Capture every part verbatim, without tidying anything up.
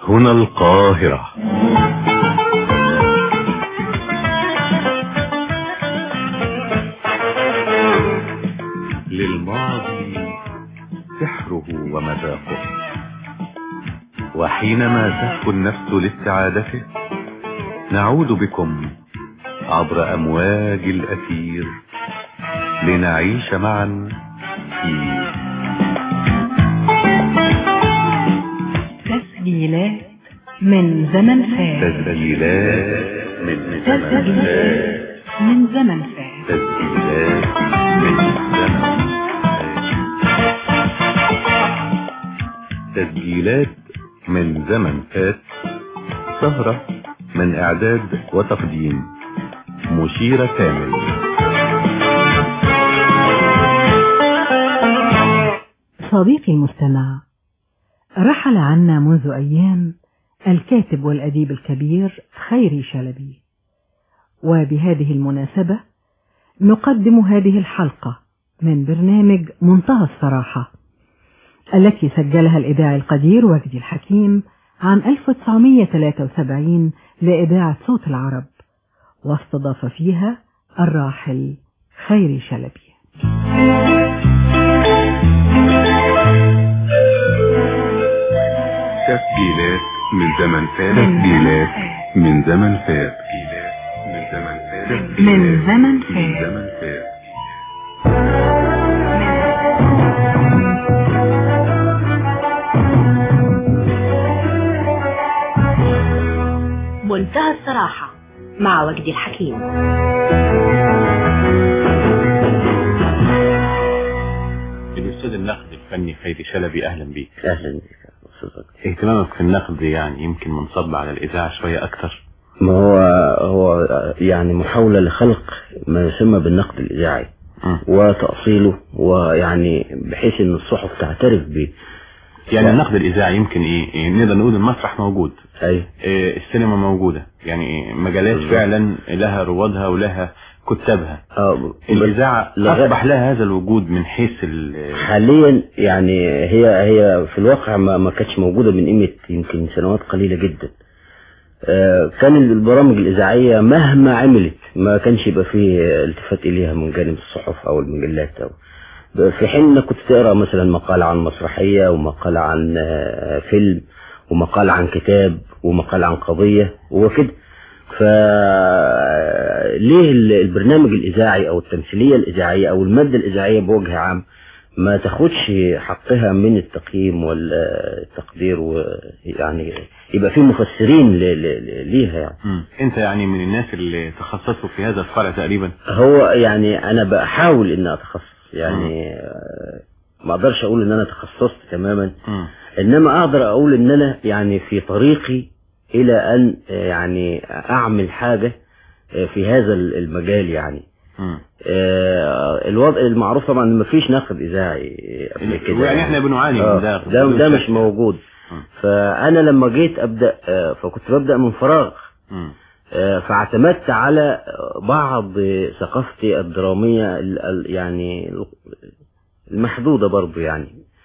هنا القاهرة. للماضي سحره ومذاقه، وحينما تهفو النفس لاستعادته نعود بكم عبر أمواج الأثير لنعيش معا في تسجيلات من زمن فات. تسجيلات من زمن فات. من زمن فات. تسجيلات من زمن فات. تسجيلات من زمن فات. سهرة من إعداد وتقديم مشيرة كامل. صديقي المستمع، رحل عنا منذ أيام الكاتب والأديب الكبير خيري شلبي، وبهذه المناسبة نقدم هذه الحلقة من برنامج منتهى الصراحة التي سجلها الإذاعي القدير وجدي الحكيم عام ألف وتسعمائة وثلاثة وسبعين لإذاعة صوت العرب، واستضاف فيها الراحل خيري شلبي. تسجيلات من زمن فات. تسجيلات من زمن فات. من زمن فات. من زمن فات. من زمن فات. منتهى الصراحة مع وجدي الحكيم. الأستاذ النقد الفني خيري شلبي، أهلا بيك. أهلا بك. اهتمامك في النقد يعني يمكن منصب على الإذاعة شوية أكتر. ما هو هو يعني محاولة لخلق ما يسمى بالنقد الإذاعي م. وتأصيله، ويعني بحيث أن الصحف تعترف به. يعني و... النقد الإذاعي يمكن إيه, إيه نقدر نقول المسرح موجود، أي إيه السينما موجودة، يعني مجالات بالضبط. فعلا لها روادها ولها كتابها. آه الإذاعة أصبح لها هذا الوجود من حيث حاليا، يعني هي هي في الواقع ما, ما كانتش موجودة من قيمة يمكن سنوات قليلة جدا. آه كان البرامج الإذاعية مهما عملت ما كانش يبقى فيه التفات إليها من جانب الصحف أو المجلات، أو في حين انك كنت تقرأ مثلا مقالة عن مسرحية ومقالة عن آه فيلم ومقالة عن كتاب ومقالة عن قضية وكده. فليه البرنامج الإذاعي أو التمثيلية الإذاعية أو المادة الإذاعية بوجه عام ما تاخدش حقها من التقييم والتقدير، ويعني يبقى في مفسرين ليها يعني. م. انت يعني من الناس اللي تخصصوا في هذا الفرع تقريبا. هو يعني انا بحاول ان اتخصص، يعني م. ما اقدرش اقول ان انا تخصصت تماما، م. انما اقدر اقول ان انا يعني في طريقي الى ان يعني اعمل حاجة في هذا المجال يعني. آه الوضع المعروف طبعا ما فيش نقد اذاعي قبل كده، يعني احنا بنعاني من ده ده, ده مش موجود. م. فانا لما جيت ابدا آه فكنت ببدا من فراغ، آه فاعتمدت على بعض ثقافتي الدراميه يعني المحدوده برضو يعني،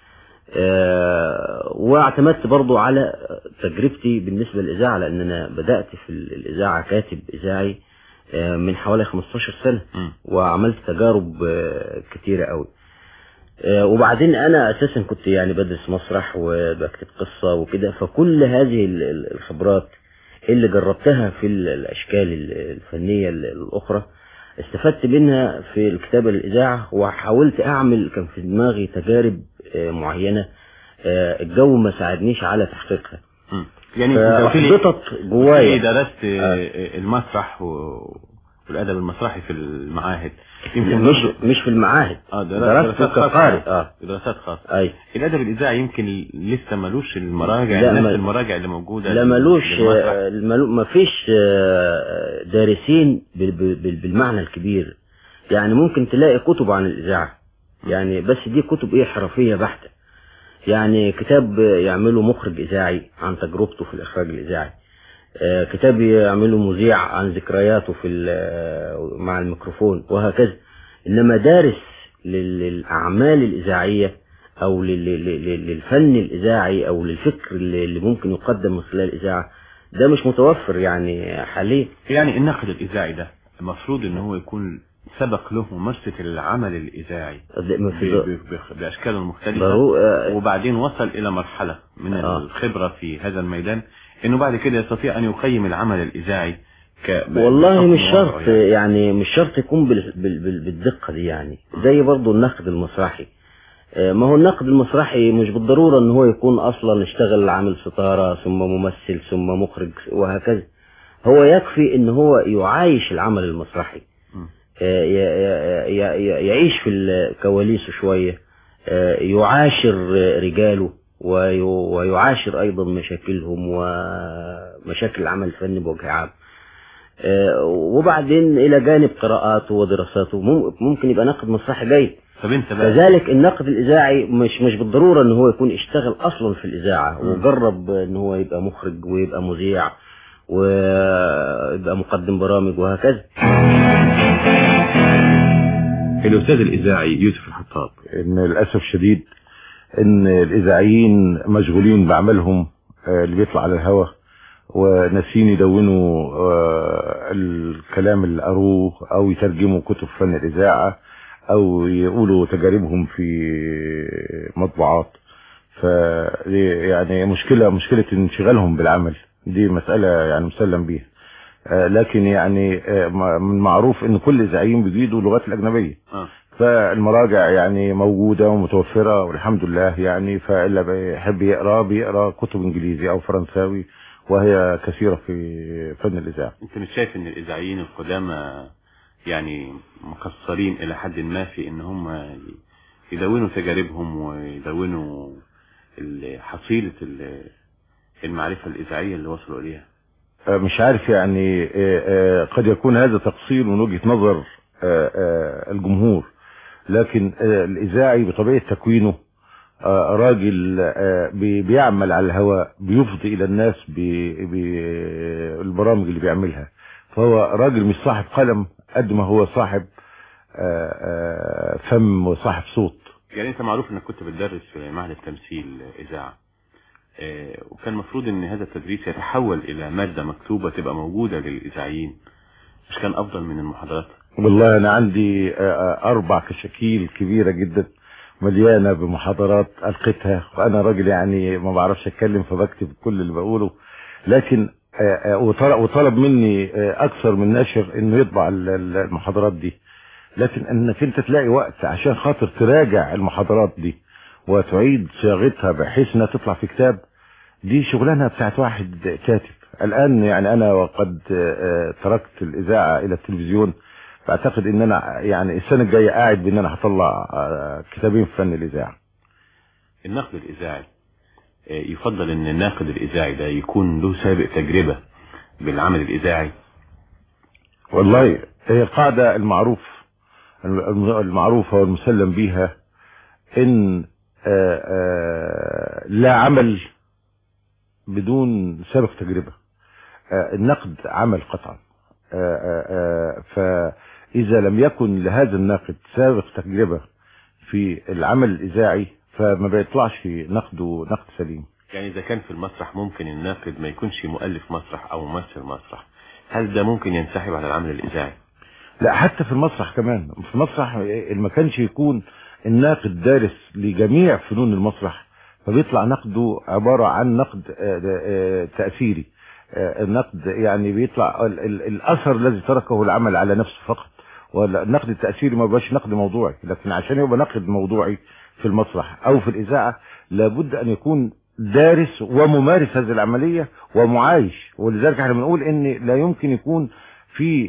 آه واعتمدت برضو على تجربتي بالنسبه للاذاعه، لان انا بدات في الاذاعه كاتب اذاعي من حوالي خمستاشر سنة م. وعملت تجارب كتيرة قوي. وبعدين انا اساسا كنت يعني بدرس مسرح وبكتب قصة وكده، فكل هذه الخبرات اللي جربتها في الاشكال الفنية الاخرى استفدت منها في الكتابة للإذاعة، وحاولت اعمل كان في دماغي تجارب معينة الجو ما ساعدنيش على تحقيقها. م. يعني فأحبطت جوايا. درست آه. المسرح والأدب المسرحي في المعاهد، يمكن مش مش في المعاهد، اه درست كقارئ. اه دراسات خاصة. اي الأدب الإذاعي يمكن لسه ملوش المراجع، نفس المراجع اللي موجودة. لا ملوش ما فيش دارسين بالمعنى الكبير، يعني ممكن تلاقي كتب عن الإذاعة يعني، بس دي كتب ايه حرفية بحتة، يعني كتاب يعمله مخرج إذاعي عن تجربته في الإخراج الإذاعي، آه كتاب يعمله مذيع عن ذكرياته في مع الميكروفون وهكذا. إنما دارس للأعمال الإذاعية او للفن الاذاعي او للفكر اللي ممكن يقدم من خلال الاذاعه، ده مش متوفر يعني حاليا. يعني الناقد الاذاعي ده المفروض ان هو يكون سبق له ممارسة العمل الإذاعي بأشكال مختلفة، وبعدين وصل إلى مرحلة من آه. الخبرة في هذا الميدان، إنه بعد كده يستطيع أن يقيم العمل الإذاعي. والله مش شرط يعني. يعني مش شرط يكون بال... بال... بال... بالدقة دي يعني، زي برضو النقد المسرحي. ما هو النقد المسرحي مش بالضرورة ان هو يكون اصلا اشتغل عامل ستارة ثم ممثل ثم مخرج وهكذا. هو يكفي ان هو يعايش العمل المسرحي، يعيش في كواليسه شوية، يعاشر رجاله ويعاشر ايضا مشاكلهم ومشاكل العمل الفني بوجه عام، وبعدين الى جانب قراءاته ودراساته ممكن يبقى ناقد مسرحي جيد. كذلك النقد الاذاعي مش مش بالضرورة ان هو يكون اشتغل اصلا في الاذاعة وجرب ان هو يبقى مخرج ويبقى مذيع ويبقى مقدم برامج وهكذا. الأستاذ الإذاعي يوسف الحطاب، إن للأسف شديد إن الإذاعيين مشغولين بعملهم اللي بيطلع على الهواء، وناسين يدونوا الكلام اللي قروه أو يترجموا كتب فن الإذاعة أو يقولوا تجاربهم في مطبوعات. ف يعني مشكلة مشكلة انشغالهم بالعمل دي مسألة يعني مسلم بيها. آه لكن يعني آه من معروف ان كل الاذاعيين بيجيدوا اللغات الاجنبيه، آه. فالمراجع يعني موجوده ومتوفره والحمد لله يعني، فاللي بيحب يقرا بيقرا كتب انجليزي او فرنساوي وهي كثيره في فن الاذاعه. انت مش شايف ان الاذاعيين القدامى يعني مقصرين الى حد ما في ان هم يدونوا تجاربهم ويدونوا حصيله المعرفه الاذاعيه اللي وصلوا اليها؟ مش عارف يعني، قد يكون هذا تقصير من وجهة نظر الجمهور، لكن الإذاعي بطبيعة تكوينه راجل بيعمل على الهواء، بيفضي إلى الناس بالبرامج اللي بيعملها، فهو راجل مش صاحب قلم قد ما هو صاحب فم وصاحب صوت. يعني أنت معروف أنك كنت بتدرس في معهد التمثيل إذاعة، وكان المفروض ان هذا التدريس يتحول الى مادة مكتوبة تبقى موجودة للإذاعيين، مش كان افضل من المحاضرات؟ والله انا عندي اربع كشاكيل كبيرة جدا مليانة بمحاضرات القيتها، وانا راجل يعني ما بعرفش اتكلم فبكتب كل اللي بقوله، لكن وطلب مني اكثر من ناشر انه يطبع المحاضرات دي، لكن انك انت تلاقي وقت عشان خاطر تراجع المحاضرات دي وتعيد صياغتها بحيث انها تطلع في كتاب، دي شغلانه بتاعت واحد كاتب. الان يعني انا وقد تركت الاذاعه الى التلفزيون، بعتقد ان انا يعني السنه الجايه قاعد بان انا هطلع كتابين في فن الاذاعه. النقد الاذاعي يفضل ان الناقد الاذاعي ده يكون له سابق تجربه بالعمل الاذاعي؟ والله هي القاعده المعروف المعروفه والمسلم بيها ان آآ آآ لا عمل بدون سابق تجربة. النقد عمل قطعا، فإذا لم يكن لهذا الناقد سابق تجربة في العمل الإذاعي فما بيطلعش نقده نقد سليم. يعني إذا كان في المسرح ممكن الناقد ما يكونش مؤلف مسرح أو ممثل مسرح، هل ده ممكن ينسحب على العمل الإذاعي؟ لا، حتى في المسرح كمان. في المسرح ما كانش يكون الناقد دارس لجميع فنون المسرح، فبيطلع نقده عبارة عن نقد تأثيري. النقد يعني بيطلع الأثر الذي تركه العمل على نفسه فقط، والنقد التأثيري ما بيبقاش نقد موضوعي. لكن عشان يبقى نقد موضوعي في المسرح أو في الإذاعة لابد أن يكون دارس وممارس هذه العملية ومعايش. ولذلك احنا بنقول ان لا يمكن يكون في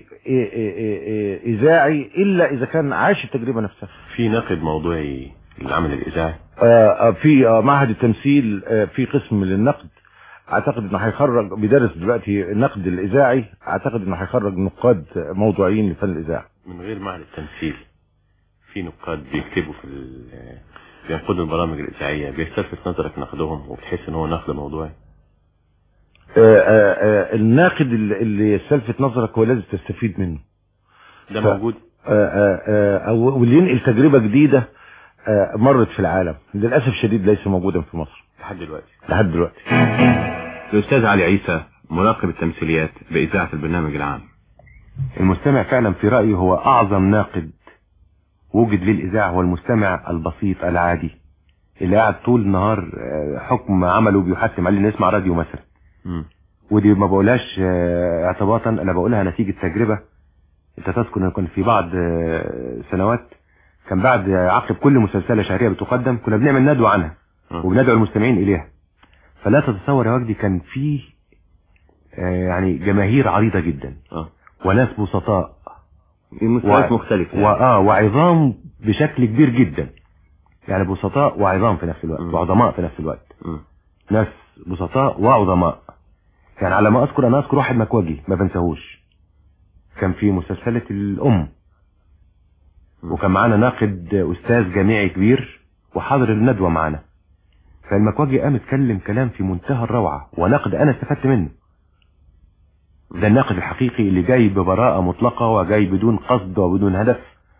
إذاعي إلا إذا كان عاش التجربة نفسها. في نقد موضوعي للعمل الإذاعي؟ آه في آه معهد التمثيل آه في قسم للنقد، اعتقد انه هيخرج، بيدرس دلوقتي النقد الإذاعي، اعتقد انه هيخرج نقاد موضوعيين لفن الإذاعة. من غير معهد التمثيل في نقاد بيكتبوا في بينقدوا البرامج الإذاعية، بيستلفت نظرك نقدهم وبتحس ان هو نقد موضوعي؟ آآ آآ الناقد اللي يستلفت نظرك هو لازم تستفيد منه. ده موجود؟ آآ آآ او واللي ينقل تجربة جديدة مرت في العالم للأسف الشديد ليس موجودا في مصر لحد دلوقتي لحد دلوقتي. الأستاذ علي عيسى مراقب التمثيليات بإذاعة البرنامج العام، المستمع فعلا في رأيي هو أعظم ناقد وجد للإذاعة، هو المستمع البسيط العادي اللي قاعد طول النهار حكم عمله بيحتم عليه نسمع راديو مثلا. م. ودي ما بقولهاش اعتباطا، انا بقولها نتيجة تجربة. انت تذكر ان كان في بعض سنوات كان بعد عقب كل مسلسلة شهرية بتقدم كنا بنعمل ندوة عنها وبندعو المستمعين اليها. فلا تتصور يا وجدي كان فيه يعني جماهير عريضة جدا اه وناس بسطاء بمستويات مختلفة واه وعظام بشكل كبير جدا، يعني بسطاء وعظام في نفس الوقت م. وعظماء في نفس الوقت م. ناس بسطاء وعظماء. يعني على ما اذكر انا اذكر واحد مكواجي ما بنساهوش، كان في مسلسلة الام م. وكان معانا ناقد استاذ جامعي كبير وحاضر الندوة معانا، فالمكواجي قام اتكلم كلام في منتهى الروعة ونقد انا استفدت منه. ده الناقد الحقيقي اللي جاي ببراءة مطلقة وجاي بدون قصد وبدون هدف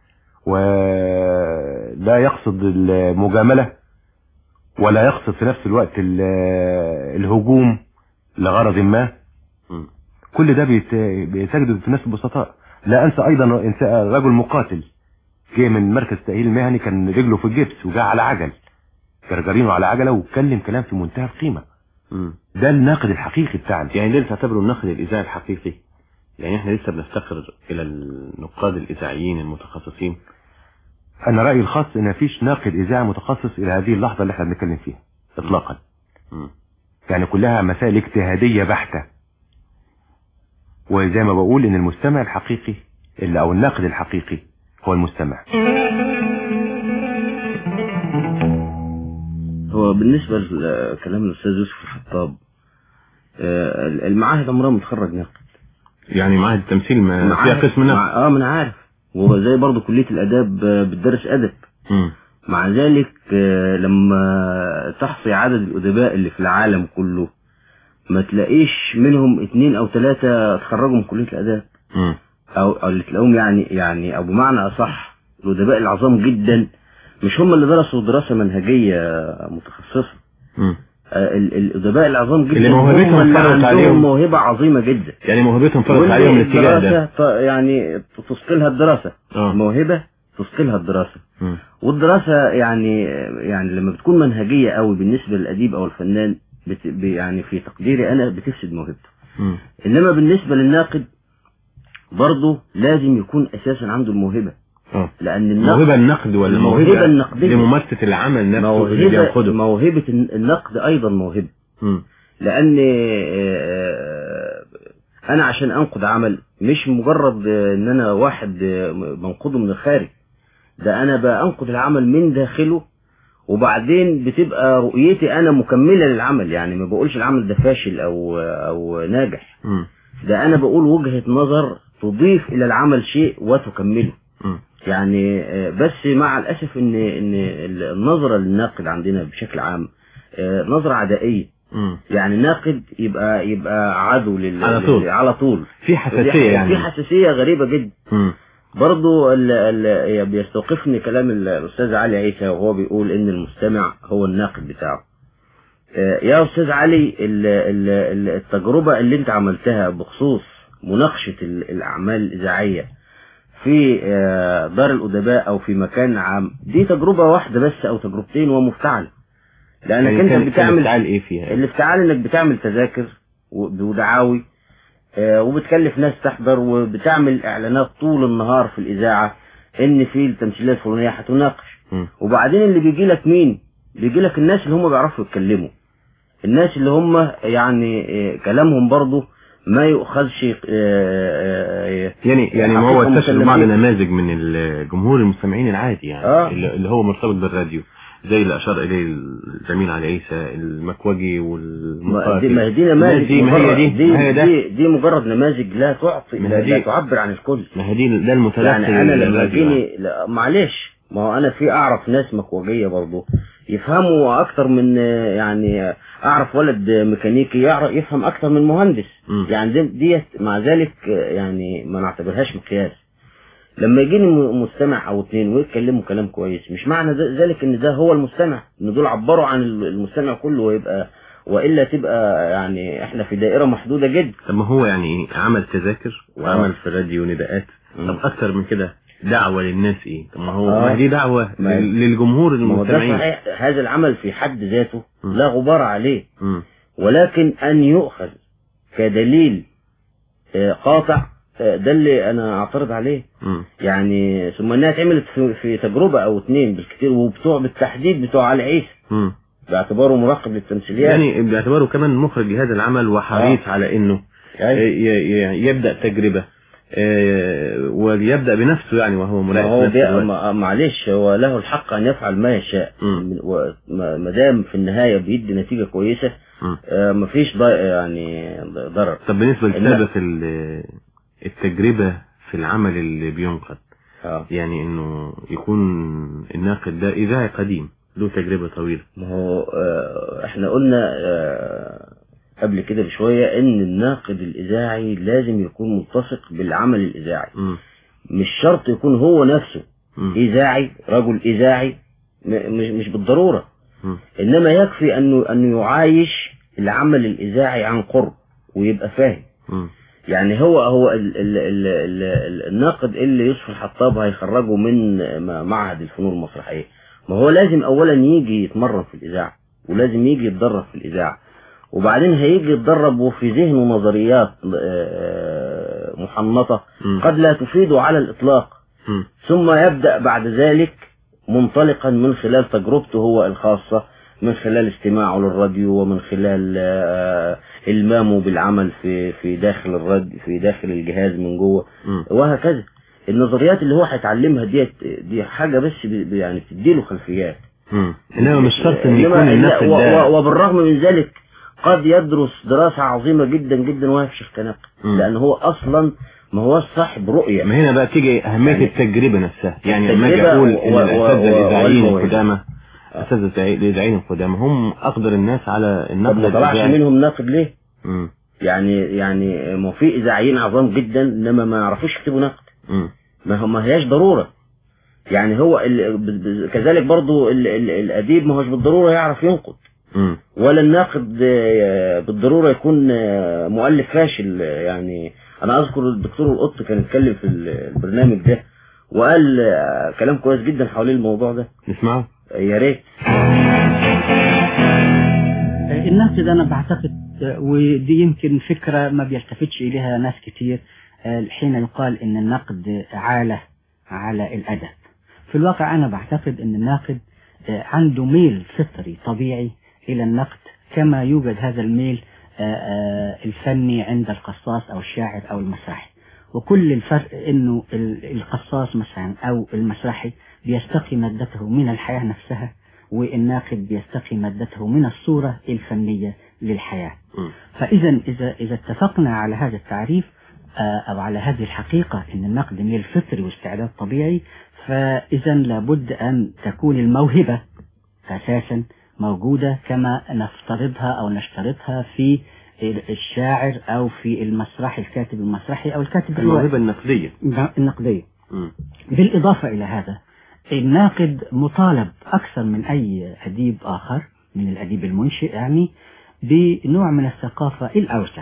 ولا يقصد المجاملة ولا يقصد في نفس الوقت الهجوم لغرض ما. كل ده بيسجد في نفس البسطاء. لا انسى ايضا رجل مقاتل جاي من مركز تأهيل المهني، كان رجله في الجبس وجاء على عجل جرجرينه على عجلة واتكلم كلام في منتهى القيمة. ده الناقد الحقيقي بتاعنا. يعني ده تعتبره الناقد الإذاعي الحقيقي؟ يعني احنا لسه بنفتقر الى النقاد الإذاعيين المتخصصين. انا رأيي الخاص ان مفيش ناقد إذاعي متخصص الى هذه اللحظة اللي احنا بنتكلم فيها اطلاقا. م. يعني كلها مسائل اجتهادية بحتة، وزي ما بقول ان المستمع الحقيقي اللي او الناقد الحقيقي هو المستمع. هو بالنسبة لكلام الأستاذ يوسف الحطاب، المعاهد عمرها متخرج ناقد. يعني معاهد التمثيل ما فيها قسم ناقد؟ مع... اه ما انا عارف، وزي برضو كلية الاداب بتدرس ادب. م. مع ذلك لما تحصي عدد الادباء اللي في العالم كله ما تلاقيش منهم اتنين او ثلاثة تخرجوا من كلية الاداب، م. او او اللي تلاقوهم يعني يعني او بمعنى اصح الادباء العظام جدا مش هم اللي درسوا دراسة منهجية متخصصة. م. الادباء العظام جدا اللي موهبتهم فرضت عليهم موهبة عظيمة جدا، يعني موهبتهم فرضت عليهم الاتجاه ده، يعني تثقلها الدراسة. آه. موهبة تثقلها الدراسة. م. والدراسة يعني يعني لما بتكون منهجية قوي بالنسبة للأديب او الفنان بت يعني في تقديري انا بتفسد موهبته. م. انما بالنسبة للناقد برضه لازم يكون اساسا عنده الموهبة. أوه. لان النقد موهبة النقد ولا موهبة النقدية لممارسة العمل نفسه اللي بياخده. موهبة النقد ايضا موهبة. م. لان انا عشان انقد عمل مش مجرد ان انا واحد بنقده من الخارج، ده انا بنقد العمل من داخله، وبعدين بتبقى رؤيتي انا مكملة للعمل. يعني ما بقولش العمل ده فاشل او او ناجح، م. ده انا بقول وجهة نظر تضيف الى العمل شيء وتكمله. م. يعني بس مع الاسف ان ان النظرة للناقد عندنا بشكل عام نظرة عدائية. م. يعني ناقد يبقى يبقى عدو لل على طول على طول في حساسية، يعني في حساسية غريبة جدا. م. برضو ال ال بيستوقفني كلام الأستاذ علي عيسى وهو بيقول إن المستمع هو الناقد بتاعه. يا أستاذ علي، التجربة اللي أنت عملتها بخصوص مناقشة الأعمال الإذاعية في دار الأدباء أو في مكان عام دي تجربة واحدة بس أو تجربتين ومفتعلة، لأنك يعني أنت بتعمل الافتعال إيه فيها؟ الافتعال إنك بتعمل تذاكر ودعاوي وبتكلف ناس تحضر وبتعمل اعلانات طول النهار في الاذاعه ان في التمثيليه الفلانيه هتناقش، وبعدين اللي بيجي لك مين؟ بيجي لك الناس اللي هم بيعرفوا يتكلموا، الناس اللي هم يعني كلامهم برضه ما يؤخذش يعني يعني ما هو انتشر بعض نماذج من الجمهور المستمعين العادي، يعني آه. اللي هو مرتبط بالراديو زي اللي اشار اليه الزميل علي عيسى، المكوجي والمقاتل. ما دي نماذج دي ما هي دي دي, ما هي دي, دي مجرد نماذج لا تعطي لا, لا تعبر عن الكل. ما هي دي ده المتلقي. يعني انا لما جيني معلش، ما هو انا في اعرف ناس مكوجيه برضه يفهموا اكتر من، يعني اعرف ولد ميكانيكي يعرف يفهم اكتر من مهندس. م. يعني ديت مع ذلك يعني ما نعتبرهاش مقياس، لما يجيني مستمع او اتنين ويتكلموا كلام كويس مش معنى ذلك ان ده هو المستمع، ان دول عبروا عن المستمع كله، ويبقى والا تبقى يعني احنا في دائره محدوده جدا. طب ما هو يعني عمل تذاكر وعمل في الراديو نداءات، طب اكتر من كده دعوه للناس ايه؟ طب ما هو آه. ما دي دعوه ما للجمهور المستمعين. هذا العمل في حد ذاته م. لا غبار عليه، م. ولكن ان يؤخذ كدليل قاطع ده اللي انا اعترض عليه. م. يعني ثم انها اتعملت في, في تجربه او اتنين بالكثير، وبتوع بالتحديد بتوع علي عيسى م. باعتباره مراقب للتمثيليات، يعني باعتباره كمان مخرج لهذا العمل وحريص آه. على انه يعني يبدا تجربه آه وليبدا بنفسه يعني وهو مراقب نفسه. معلش هو له الحق ان يفعل ما يشاء، ما دام في النهايه بيدي نتيجه كويسه آه مفيش يعني ضرر. طب بالنسبه لسبب التجربه في العمل اللي بينقد آه. يعني انه يكون الناقد ده اذاعي قديم له تجربه طويله. ما هو آه احنا قلنا آه قبل كده بشويه ان الناقد الاذاعي لازم يكون متسق بالعمل الاذاعي، م. مش شرط يكون هو نفسه م. اذاعي، رجل اذاعي مش مش بالضروره، م. انما يكفي انه انه يعايش العمل الاذاعي عن قرب ويبقى فاهم. م. يعني هو هو ال ال ال ال الناقد اللي يوسف الحطاب هيخرجه من معهد الفنون المسرحيه، ما هو لازم اولا يجي يتمرن في الاذاعه، ولازم يجي يتدرب في الاذاعه، وبعدين هيجي يتدرب وفي ذهنه نظريات محنطه قد لا تفيده على الاطلاق، م. ثم يبدا بعد ذلك منطلقا من خلال تجربته هو الخاصه، من خلال استماعه للراديو، ومن خلال المامه بالعمل في في داخل الراديو في داخل الجهاز من جوه، وهكذا. النظريات اللي هو هيتعلمها ديت دي حاجه بس يعني بتديله خلفيات، انما مش شرط ان يكون الناقد ده. وبالرغم من ذلك قد يدرس دراسه عظيمه جدا جدا ويفشل كناقد، لان هو اصلا ما هو صاحب رؤيه. ما هنا بقى تيجي اهميه يعني التجربه نفسها، يعني لما اجي اقول ان الاساتذه الاذاعيين القدامى اساتذه الاذاعيين القدامى هم اقدر الناس على النقد، ما طلعش منهم ناقد ليه؟ م. يعني يعني ما في اذاعيين عظام جدا انما ما يعرفوش يكتبوا نقد، م. ما هو ما هياش ضروره. يعني هو كذلك برضو ال ال الاديب ما هوش بالضروره يعرف ينقد، م. ولا الناقد بالضروره يكون مؤلف فاشل. يعني انا اذكر الدكتور القط كان اتكلم في البرنامج ده وقال كلام كويس جدا حوالين الموضوع ده، نسمعه يا ريت. النقد انا بعتقد، ودي يمكن فكره ما بيلتفتش اليها ناس كتير، حين يقال ان النقد عاله على الادب. في الواقع انا بعتقد ان الناقد عنده ميل فطري طبيعي الى النقد، كما يوجد هذا الميل الفني عند القصاص او الشاعر او المسرحي. وكل الفرق انه القصاص مثلا او المسرحي بيستقي مادته من الحياة نفسها، والناقد بيستقي مادته من الصورة الفنية للحياة. م. فإذا إذا إذا اتفقنا على هذا التعريف أو على هذه الحقيقة أن النقد ميل فطري واستعداد طبيعي، فإذا لابد أن تكون الموهبة أساسا موجودة كما نفترضها أو نشترطها في الشاعر أو في المسرح، الكاتب المسرحي أو الكاتب الموهبة النقدية النقدية. م. بالإضافة إلى هذا الناقد مطالب أكثر من أي أديب آخر من الأديب المنشئ يعني بنوع من الثقافة الأوسع،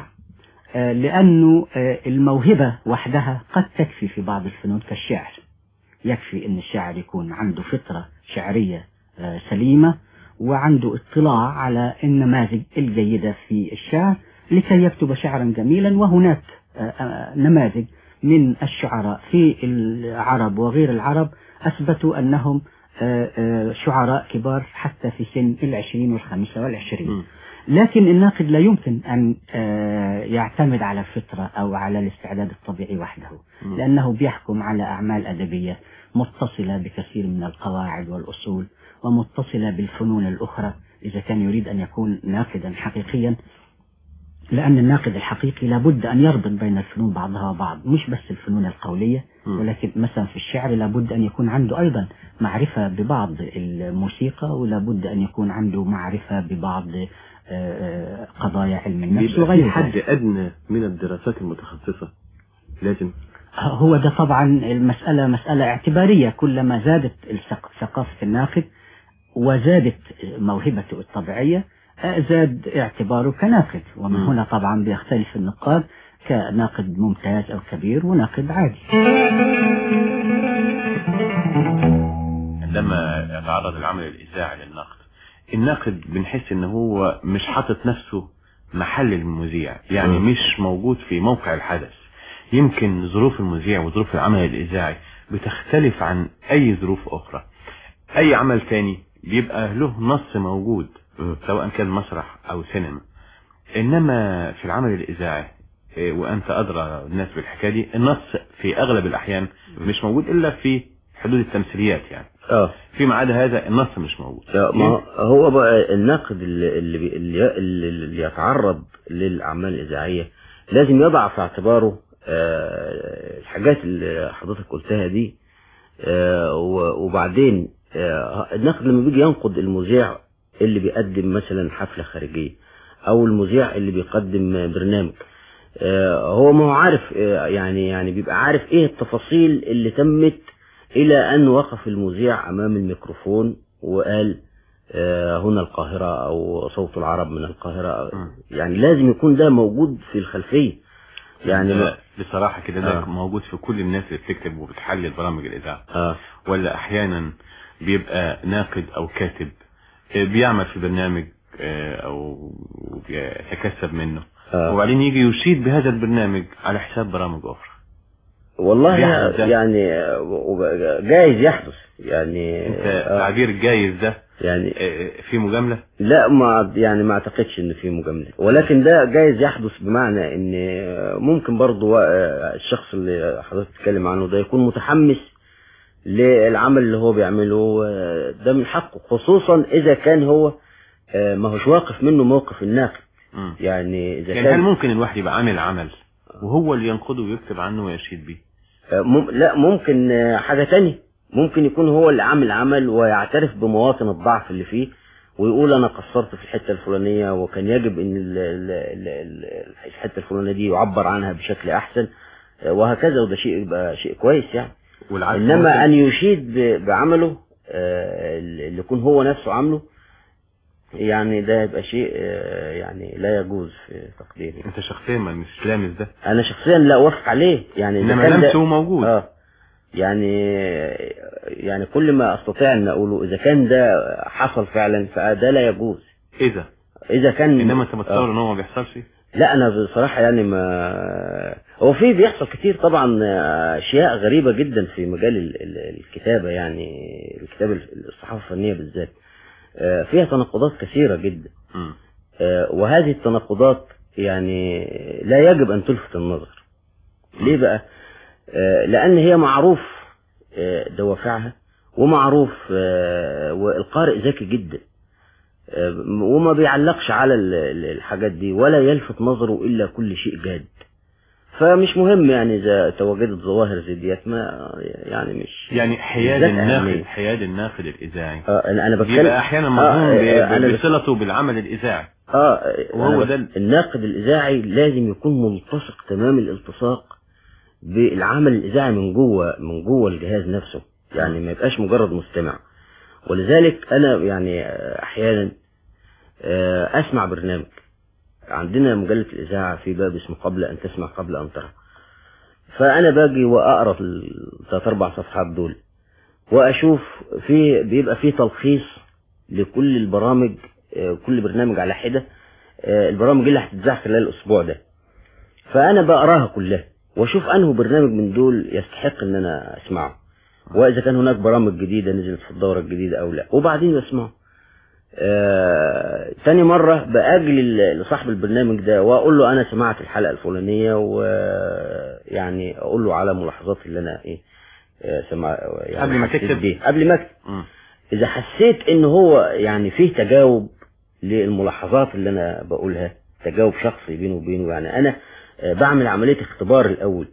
لأنه الموهبة وحدها قد تكفي في بعض الفنون كالشعر. يكفي أن الشاعر يكون عنده فطرة شعرية سليمة وعنده اطلاع على النماذج الجيدة في الشعر لكي يكتب شعرا جميلا. وهناك نماذج من الشعراء في العرب وغير العرب أثبتوا أنهم شعراء كبار حتى في سن العشرين والخمسة والعشرين. لكن الناقد لا يمكن أن يعتمد على الفطرة أو على الاستعداد الطبيعي وحده، لأنه بيحكم على أعمال أدبية متصلة بكثير من القواعد والأصول ومتصلة بالفنون الأخرى إذا كان يريد أن يكون ناقدا حقيقيا. لأن الناقد الحقيقي لابد أن يربط بين الفنون بعضها وبعض، مش بس الفنون القولية، ولكن مثلا في الشعر لابد أن يكون عنده أيضا معرفة ببعض الموسيقى، ولابد أن يكون عنده معرفة ببعض قضايا علم النفس وغيرها. حد أدنى من الدراسات المتخصصة لازم هو ده طبعا المسألة مسألة اعتبارية، كلما زادت ثقافة الناقد وزادت موهبته الطبيعية زاد اعتباره كناقد، ومن م. هنا طبعا بيختلف النقاد كناقد ممتاز أو كبير وناقد عادي. عندما يتعرض العمل الإذاعي للنقد، الناقد بنحس ان هو مش حاطط نفسه محل المذيع، يعني م. مش موجود في موقع الحدث. يمكن ظروف المذيع وظروف العمل الإذاعي بتختلف عن أي ظروف أخرى. أي عمل تاني بيبقى له نص موجود سواء كان مسرح أو سينما، إنما في العمل الإذاعي وأنت أدرى الناس بالحكاية دي، النص في أغلب الأحيان مش موجود إلا في حدود التمثيليات يعني. اه فيما عدا هذا النص مش موجود. ما هو بقى الناقد اللي, اللي, اللي يتعرض للأعمال الإذاعية لازم يضع في اعتباره آه الحاجات اللي حضرتك قلتها دي، آه وبعدين آه الناقد لما بيجي ينقد المذيع اللي بيقدم مثلا حفلة خارجية او المذيع اللي بيقدم برنامج، آه هو ما هو عارف، آه يعني يعني بيبقى عارف ايه التفاصيل اللي تمت الى ان وقف المذيع امام الميكروفون وقال آه هنا القاهرة او صوت العرب من القاهرة. يعني لازم يكون ده موجود في الخلفية. يعني بصراحة كده ده آه. موجود في كل الناس اللي بتكتب وبتحلل برامج الإذاعة. آه. ولا أحيانا بيبقى ناقد أو كاتب بيعمل في برنامج أو بيتكسب منه، آه. وبعدين يجي يشيد بهذا البرنامج على حساب برامج أخرى. والله يعني جايز يحدث يعني. انت آه. تعبير جايز ده يعني في مجاملة؟ لا ما يعني ما اعتقدش ان في مجاملة، ولكن ده جايز يحدث بمعنى ان ممكن برضو الشخص اللي حضرتك تتكلم عنه ده يكون متحمس للعمل اللي هو بيعمله، ده من حقه، خصوصا اذا كان هو ما هوش واقف منه موقف الناقد. يعني اذا يعني كان هل ممكن الواحد يبقى عامل عمل وهو اللي ينقده ويكتب عنه ويشيد بيه؟ مم... لا ممكن حاجة تانية، ممكن يكون هو اللي عامل عمل ويعترف بمواطن الضعف اللي فيه ويقول انا قصرت في الحتة الفلانية وكان يجب ان ال ال ال الحتة الفلانية دي يعبر عنها بشكل احسن وهكذا، وده شيء يبقى شيء كويس يعني. انما ان يشيد بعمله اللي يكون هو نفسه عامله، يعني ده يبقى شيء يعني لا يجوز في تقديري. انت شخصيا مش لامس ده؟ انا شخصيا لا اوافق عليه يعني. انما لمسه موجود. اه يعني يعني كل ما استطيع ان اقوله اذا كان ده حصل فعلا فده لا يجوز. اذا اذا كان انما انت متصور ان هو ما بيحصلش؟ لا انا بصراحه يعني ما هو في بيحصل كتير طبعا اشياء غريبه جدا في مجال الكتابه، يعني الكتابه الصحافه الفنيه بالذات فيها تناقضات كثيره جدا. م. وهذه التناقضات يعني لا يجب ان تلفت النظر. م. ليه بقى؟ لان هي معروف دوافعها ومعروف، والقارئ ذكي جدا وما بيعلقش على الحاجات دي ولا يلفت نظره الا كل شيء جاد، فمش مهم يعني اذا تواجدت ظواهر زي ديت، ما يعني مش يعني حياد الناقد حياد الناقد الاذاعي. اه انا بتكلم بيبقى احيانا مظلوم آه بصلته بالعمل الاذاعي. اه وهو ده الناقد الاذاعي لازم يكون ملتصق تمام الالتصاق بالعمل الاذاعي من جوه من جوه الجهاز نفسه، يعني ما يبقاش مجرد مستمع. ولذلك انا يعني احيانا اسمع برنامج عندنا مجلة الإذاعة في باب اسمه قبل أن تسمع قبل أن ترى، فأنا باجي وأقرأ الثلاث أربع صفحات دول وأشوف في بيبقى فيه تلخيص لكل البرامج، كل برنامج على حدة البرامج اللي هتتذاع خلال الأسبوع ده، فأنا بقراها كلها وأشوف أنه برنامج من دول يستحق أن أنا أسمعه، وإذا كان هناك برامج جديدة نزلت في الدورة الجديدة أو لا، وبعدين بسمعه. آه، تاني مرة بأجل لصاحب البرنامج ده وأقول له أنا سمعت الحلقة الفلانية، ويعني أقول له على ملاحظات اللي أنا إيه آه سمع يعني قبل ما تكتب دي قبل ما أكتب. إذا حسيت إن هو يعني فيه تجاوب للملاحظات اللي أنا بقولها، تجاوب شخصي بينه وبينه، يعني أنا آه بعمل عملية اختبار الأول،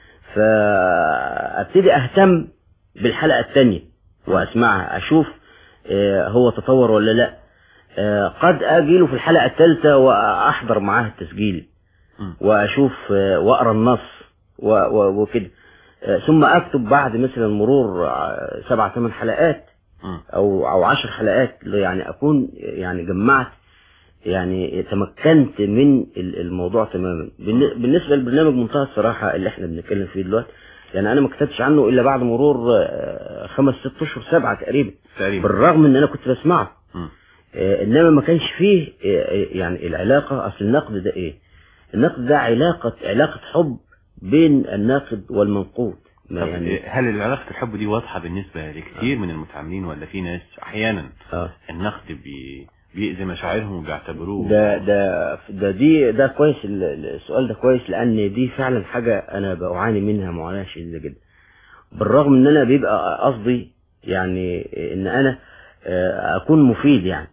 فأبتدي أهتم بالحلقة الثانية وأسمعها أشوف آه هو تطور ولا لا. آه قد أجيله في الحلقة الثالثة وأحضر معاه التسجيل وأشوف آه وأقرأ النص وكده. ثم اكتب بعد مثلا مرور سبع ثمان حلقات او او عشر حلقات، يعني اكون يعني جمعت يعني تمكنت من الموضوع تماما. بالنسبه للبرنامج منتهى الصراحه اللي احنا بنتكلم فيه دلوقتي، يعني انا ما كتبتش عنه الا بعد مرور خمس ست اشهر سبعه تقريبا تقريبا، بالرغم ان انا كنت بسمعه. آه انما ما كانش فيه آه يعني العلاقه. اصل النقد ده ايه؟ النقد ده علاقه علاقه حب بين الناقد والمنقود. يعني هل علاقه الحب دي واضحه بالنسبه لكثير آه. من المتعاملين، ولا في ناس احيانا آه. النقد بي بيأذي مشاعرهم وبيعتبروه ده ده ده دي ده كويس. السؤال ده كويس، لان دي فعلا حاجه انا بعاني منها معاناه شديده جدا، بالرغم ان انا بيبقى قصدي يعني ان انا اكون مفيد يعني.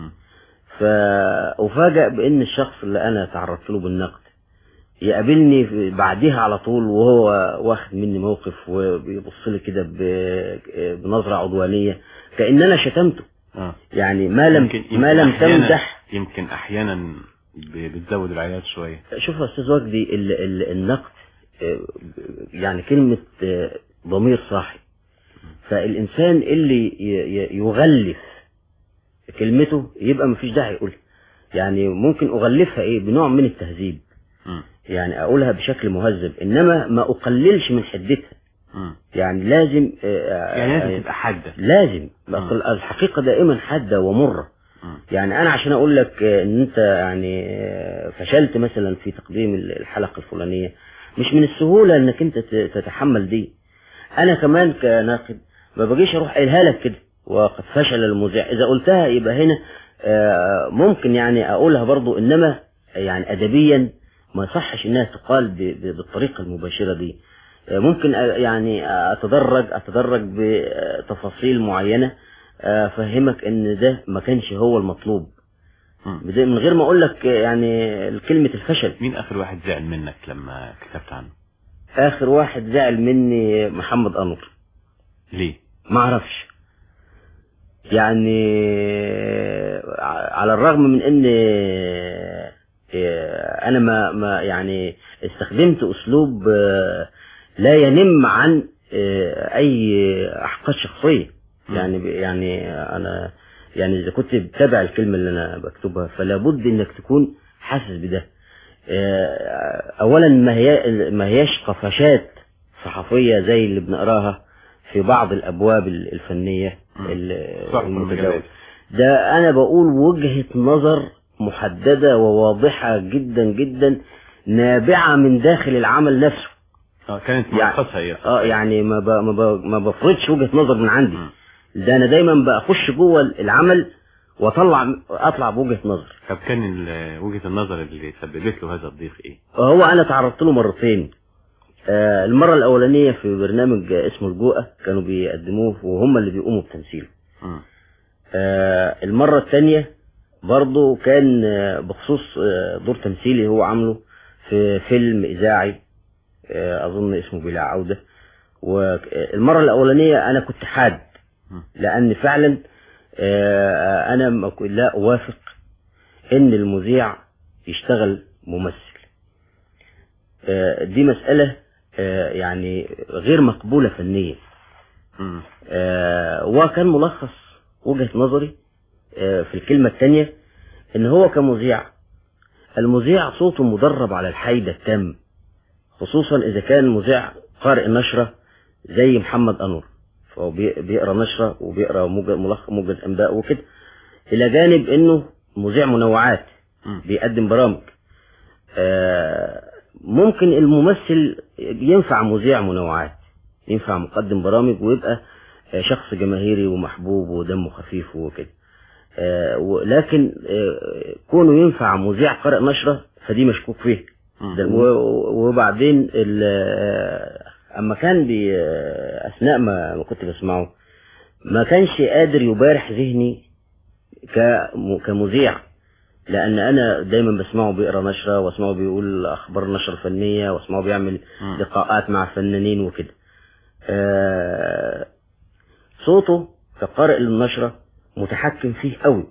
فأفاجأ بان الشخص اللي انا تعرضت له بالنقد يقابلني بعدها على طول وهو واخد مني موقف وبيبص لي كده بنظره عدوانيه كأن انا شتمته. آه. يعني ما لم يمكن يمكن ما لم تمدح. يمكن احيانا بتزود العياط شويه. شوف يا استاذ وجدي، ال ال النقد يعني كلمه ضمير صاحي، فالانسان اللي يغلف كلمته يبقى مفيش داعي يقولها. يعني ممكن اغلفها ايه بنوع من التهذيب، م. يعني اقولها بشكل مهذب، انما ما اقللش من حدتها. م. يعني لازم يعني لازم تبقى حاده، لازم. الحقيقه دائما حاده ومره. م. يعني انا عشان اقول لك ان انت يعني فشلت مثلا في تقديم الحلقه الفلانيه، مش من السهوله انك انت تتحمل دي. انا كمان كناقد ما بجيش اروح قايلها لك كده وقد فشل المذيع. اذا قلتها يبقى هنا ممكن يعني اقولها برضو، انما يعني ادبيا ما صحش انها تقال بالطريقه المباشره دي. ممكن يعني اتدرج اتدرج بتفاصيل معينه افهمك ان ده ما كانش هو المطلوب، من غير ما اقول لك يعني كلمه الفشل. مين اخر واحد زعل منك لما كتبت عنه؟ اخر واحد زعل مني محمد أنور. ليه؟ ما اعرفش، يعني على الرغم من ان انا ما ما يعني استخدمت اسلوب لا ينم عن اي احقاد شخصيه. يعني يعني انا يعني اذا كنت بتابع الكلمه اللي انا بكتبها فلا بد انك تكون حاسس بده. اولا ما هي ما هياش قفشات صحفيه زي اللي بنقراها في بعض الابواب الفنيه المتجاوزه. ده انا بقول وجهه نظر محدده وواضحه جدا جدا نابعه من داخل العمل نفسه. اه كانت ملخصها هي. اه يعني ما ب... ما, ب... ما بفرضش وجهه نظر من عندي. م. ده انا دايما بخش جوه العمل واطلع اطلع بوجهه نظر. طب كان وجهه النظر اللي سببت له هذا الضيق ايه؟ هو انا تعرضت له مرتين. آه المره الاولانيه في برنامج اسمه الجوءه كانوا بيقدموه وهم اللي بيقوموا بتمثيله. آه المره الثانيه برضه كان بخصوص دور تمثيلي هو عامله في فيلم اذاعي اظن اسمه بلا عودة. والمرة الاولانية انا كنت حاد، لان فعلا انا لا اوافق ان المذيع يشتغل ممثل. دي مسألة يعني غير مقبولة فنيا. وكان ملخص وجهة نظري في الكلمة الثانية ان هو كمذيع، المذيع صوته مدرب على الحيدة التام، خصوصا اذا كان مذيع قارئ نشرة زي محمد أنور، فهو بيقرأ نشرة وبيقرأ ملخص موجز انباء وكده، الى جانب انه مذيع منوعات بيقدم برامج. ممكن الممثل ينفع مذيع منوعات، ينفع مقدم برامج ويبقى شخص جماهيري ومحبوب ودمه خفيف وكده. لكن كونه ينفع مذيع قارئ نشرة فدي مشكوك فيه. وبعدين اما كان بي اثناء ما كنت بسمعه ما كانش قادر يبارح ذهني كمذيع، لان انا دايما بسمعه بيقرا نشره واسمعه بيقول اخبار نشر فنيه واسمعه بيعمل لقاءات مع فنانين وكده. صوته كقارئ للنشره متحكم فيه قوي،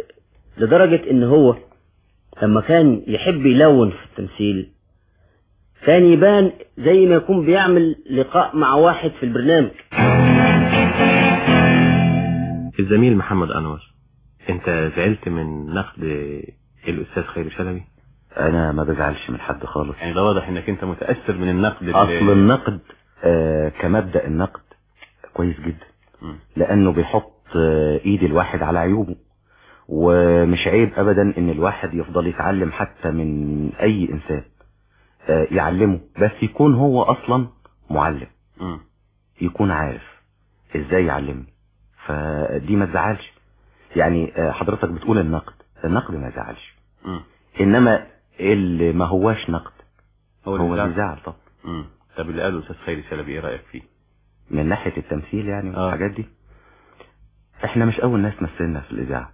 لدرجه ان هو لما كان يحب يلون في التمثيل ثاني يبان زي ما يكون بيعمل لقاء مع واحد في البرنامج. الزميل محمد أنور، انت زعلت من نقد الأستاذ خيري شلبي؟ انا ما بزعلش من حد خالص. يعني ده واضح انك انت متأثر من النقد. اصل النقد آه كمبدأ النقد كويس جدا، م. لانه بيحط آه ايد الواحد على عيوبه، ومش عيب ابدا ان الواحد يفضل يتعلم حتى من اي انسان، آه يعلمه، بس يكون هو اصلا معلم، م. يكون عارف ازاي يعلمني، فدي ما تزعلش. يعني آه حضرتك بتقول النقد النقد ما يزعلش، م. انما اللي ما هواش نقد هو, هو اللي زعل طبعا. امم طب اللي قاله الاستاذ خيري شلبي ايه رايك فيه من ناحيه التمثيل يعني آه. والحاجات دي؟ احنا مش اول ناس مثلنا في الاذاعه،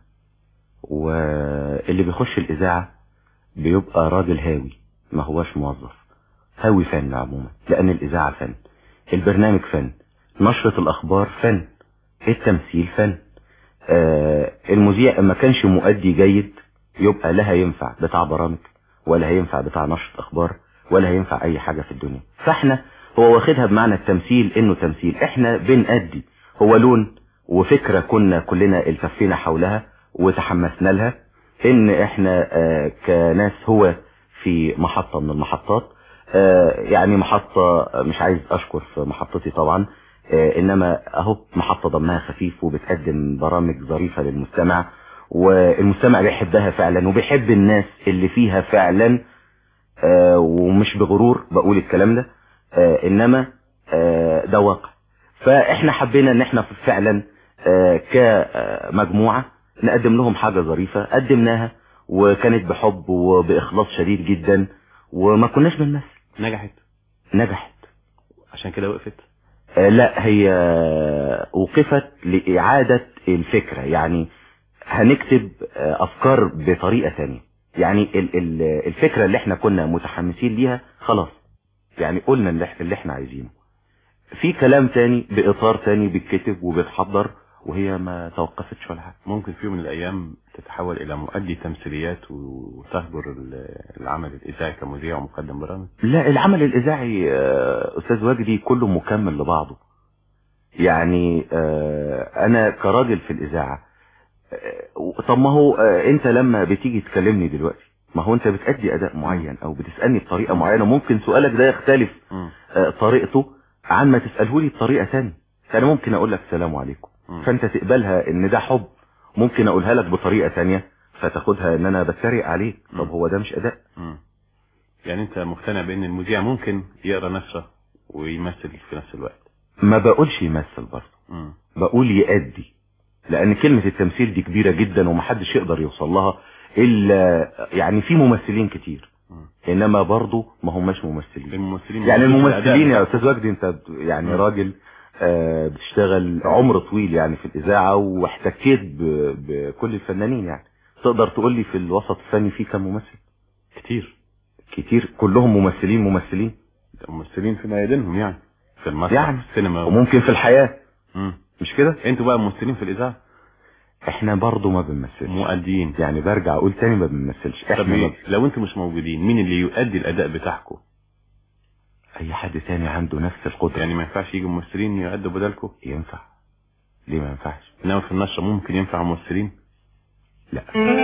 واللي بيخش الاذاعه بيبقى راجل هاوي، ما هواش موظف، هاوي فن عموما، لان الاذاعه فن، البرنامج فن، نشرة الاخبار فن، التمثيل فن. آه المذيع ما كانش مؤدي جيد يبقى لا هينفع بتاع برامج، ولا هينفع بتاع نشرة اخبار، ولا هينفع اي حاجة في الدنيا. فاحنا هو واخدها بمعنى التمثيل انه تمثيل، احنا بنأدي، هو لون وفكرة كنا كلنا التفينا حولها وتحمسنا لها، ان احنا آه كناس هو في محطة من المحطات، آه يعني محطة مش عايز اشكر في محطتي طبعا، آه انما اهو محطة ضمها خفيف وبتقدم برامج ظريفة للمستمع، والمستمع بيحبها فعلا وبيحب الناس اللي فيها فعلا، آه ومش بغرور بقول الكلام ده، آه انما آه ده واقع. فاحنا حبينا ان احنا فعلا آه كمجموعة نقدم لهم حاجة ظريفة، قدمناها وكانت بحب وبإخلاص شديد جدا، وما كناش بنمثل. نجحت نجحت عشان كده وقفت؟ آه لا، هي وقفت لإعادة الفكرة، يعني هنكتب افكار بطريقة تانية، يعني الفكرة اللي احنا كنا متحمسين ليها خلاص، يعني قلنا اللي احنا عايزينه، في كلام تاني باطار تاني بيتكتب وبيتحضر، وهي ما توقفتش ولا حاجة. ممكن في يوم من الايام تتحول الى مؤدي تمثيليات وتهجر العمل الاذاعي كمذيع ومقدم برامج؟ لا، العمل الاذاعي استاذ وجدي كله مكمل لبعضه، يعني انا كراجل في الاذاعة، طب ما هو انت لما بتيجي تكلمني دلوقتي، ما هو انت بتأدي اداء معين او بتسألني بطريقة معينة، ممكن سؤالك ده يختلف طريقته عن ما تسأله لي بطريقة ثانيه. انا ممكن اقول لك السلام عليكم فانت تقبلها ان ده حب، ممكن اقولها لك بطريقة ثانيه فتاخدها ان انا بتريق عليك. طب هو ده مش اداء؟ يعني انت مقتنع بان المذيع ممكن يقرا نشرة ويمثل في نفس الوقت؟ ما بقولش يمثل برضه، بقول يأدي، لان كلمة التمثيل دي كبيرة جدا ومحدش يقدر يوصل لها الا يعني في ممثلين كتير، انما برضو ما هماش ممثلين. الممثلين يعني الممثلين يا استاذ وجدي انت يعني م. راجل آه بتشتغل عمر طويل يعني في الاذاعة واحتكيت بكل الفنانين، يعني تقدر تقول لي في الوسط الفني في كم ممثل؟ كتير كتير، كلهم ممثلين ممثلين ممثلين في ميادينهم، يعني في المسرح يعني في السينما وممكن في الحياة. م. مش كده؟ انتوا بقى ممثلين في الاذاعة؟ احنا برضو ما بنمثلش، مؤدين، يعني برجع اقول تاني ما بنمثلش. احنا طب لو انتوا مش موجودين مين اللي يؤدي الاداء بتاعكم؟ اي حد تاني عنده نفس القدرة. يعني ما ينفعش يجي ممثلين يؤدوا بدلكم؟ ينفع، ليه ما ينفعش؟ انما في النشرة ممكن ينفع ممثلين؟ لا.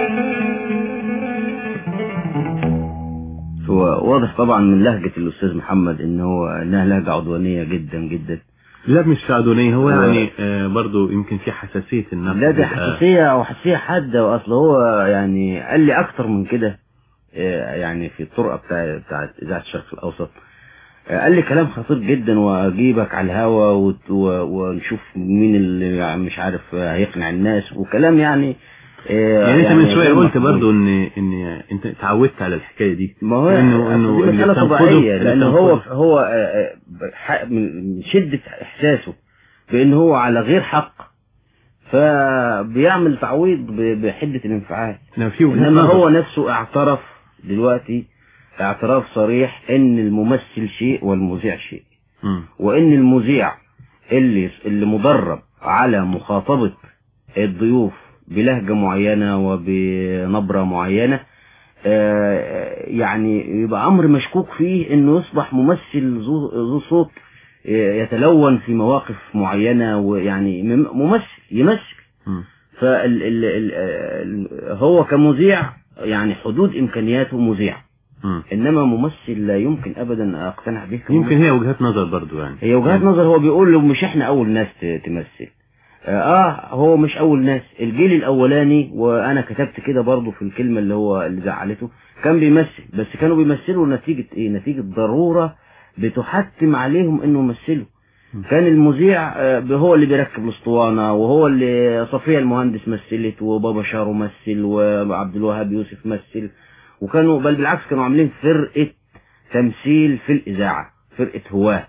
هو واضح طبعا من لهجة الاستاذ محمد ان هو انها لهجة عدوانية جدا جدا. لا مش عدوانية، هو يعني آه برضو يمكن في حساسية النقد. لا دي حساسية او حساسية حادة، واصل هو يعني قال لي اكتر من كده، آه يعني في الطرقة بتاع بتاعت اذاعة الشرق الاوسط، آه قال لي كلام خطير جدا، واجيبك على الهوا ونشوف مين اللي مش عارف هيقنع الناس، وكلام يعني يعني انت يعني من شويه قلت برضو ان ان انت اتعودت على الحكايه دي. ما هو انه انه دي مساله طبيعيه، لان هو هو من شده احساسه بان هو على غير حق، فبيعمل تعويض بحده الانفعال. انما هو نفسه اعترف دلوقتي اعتراف صريح ان الممثل شيء والمذيع شيء، م. وان المذيع اللي اللي مدرب على مخاطبه الضيوف بلهجة معينة وبنبرة معينة يعني يبقى امر مشكوك فيه انه يصبح ممثل ذو ذو صوت يتلون في مواقف معينة، ويعني ممثل يمثل. فال ال ال هو كمذيع يعني حدود امكانياته مذيع، انما ممثل لا يمكن ابدا اقتنع به. يمكن هي وجهات نظر برضو، يعني هي وجهات يعني. نظر. هو بيقول له مش احنا اول ناس تمثل. اه هو مش اول ناس، الجيل الاولاني، وانا كتبت كده برضو في الكلمة اللي هو اللي زعلته، كان بيمثل، بس كانوا بيمثلوا نتيجة ايه؟ نتيجة ضرورة بتحتم عليهم انه يمثلوا. كان المذيع هو اللي بيركب الاسطوانة، وهو اللي صفية المهندس مثلت، وبابا شارو مثل، وعبد الوهاب يوسف مثل، وكانوا بل بالعكس كانوا عاملين فرقة تمثيل في الإذاعة، فرقة هواة،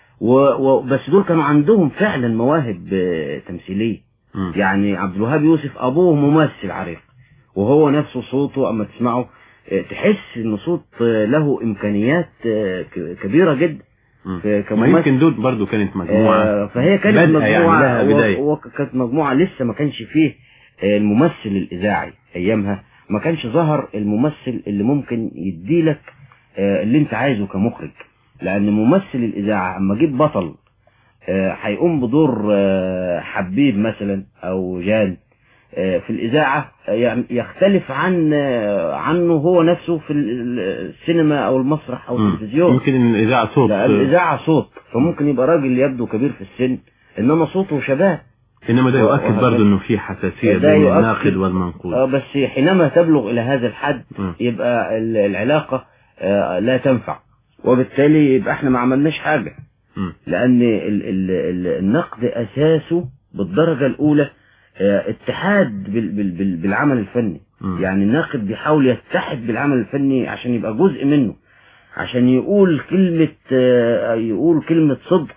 وبس دول كانوا عندهم فعلا مواهب تمثيلية. م. يعني عبد الوهاب يوسف أبوه ممثل عريق، وهو نفسه صوته أما تسمعه تحس إن صوت له إمكانيات كبيرة جدا. ما يمكن دول برضو كانت مجموعة، آه فهي كانت مجموعة يعني وكانت مجموعة لسه ما كانش فيه الممثل الإذاعي أيامها، ما كانش ظهر الممثل اللي ممكن يديلك اللي انت عايزه كمخرج. لأن ممثل الإذاعة اما جيب بطل هيقوم بدور حبيب مثلا أو جان في الإذاعة، يعني يختلف عن عنه هو نفسه في السينما أو المسرح أو التلفزيون. ممكن الإذاعة صوت، لا الإذاعة صوت، فممكن يبقى راجل يبدو كبير في السن إنما صوته شباب. إنما ده يؤكد برضه إنه في حساسية بين الناقد والمنقود. آه بس حينما تبلغ إلى هذا الحد م. يبقى العلاقة آه لا تنفع، وبالتالي يبقى احنا ما عملناش حاجة. م. لأن ال ال ال النقد أساسه بالدرجة الأولى اتحاد بالعمل الفني. م. يعني الناقد بيحاول يتحد بالعمل الفني عشان يبقى جزء منه، عشان يقول كلمة يقول كلمة صدق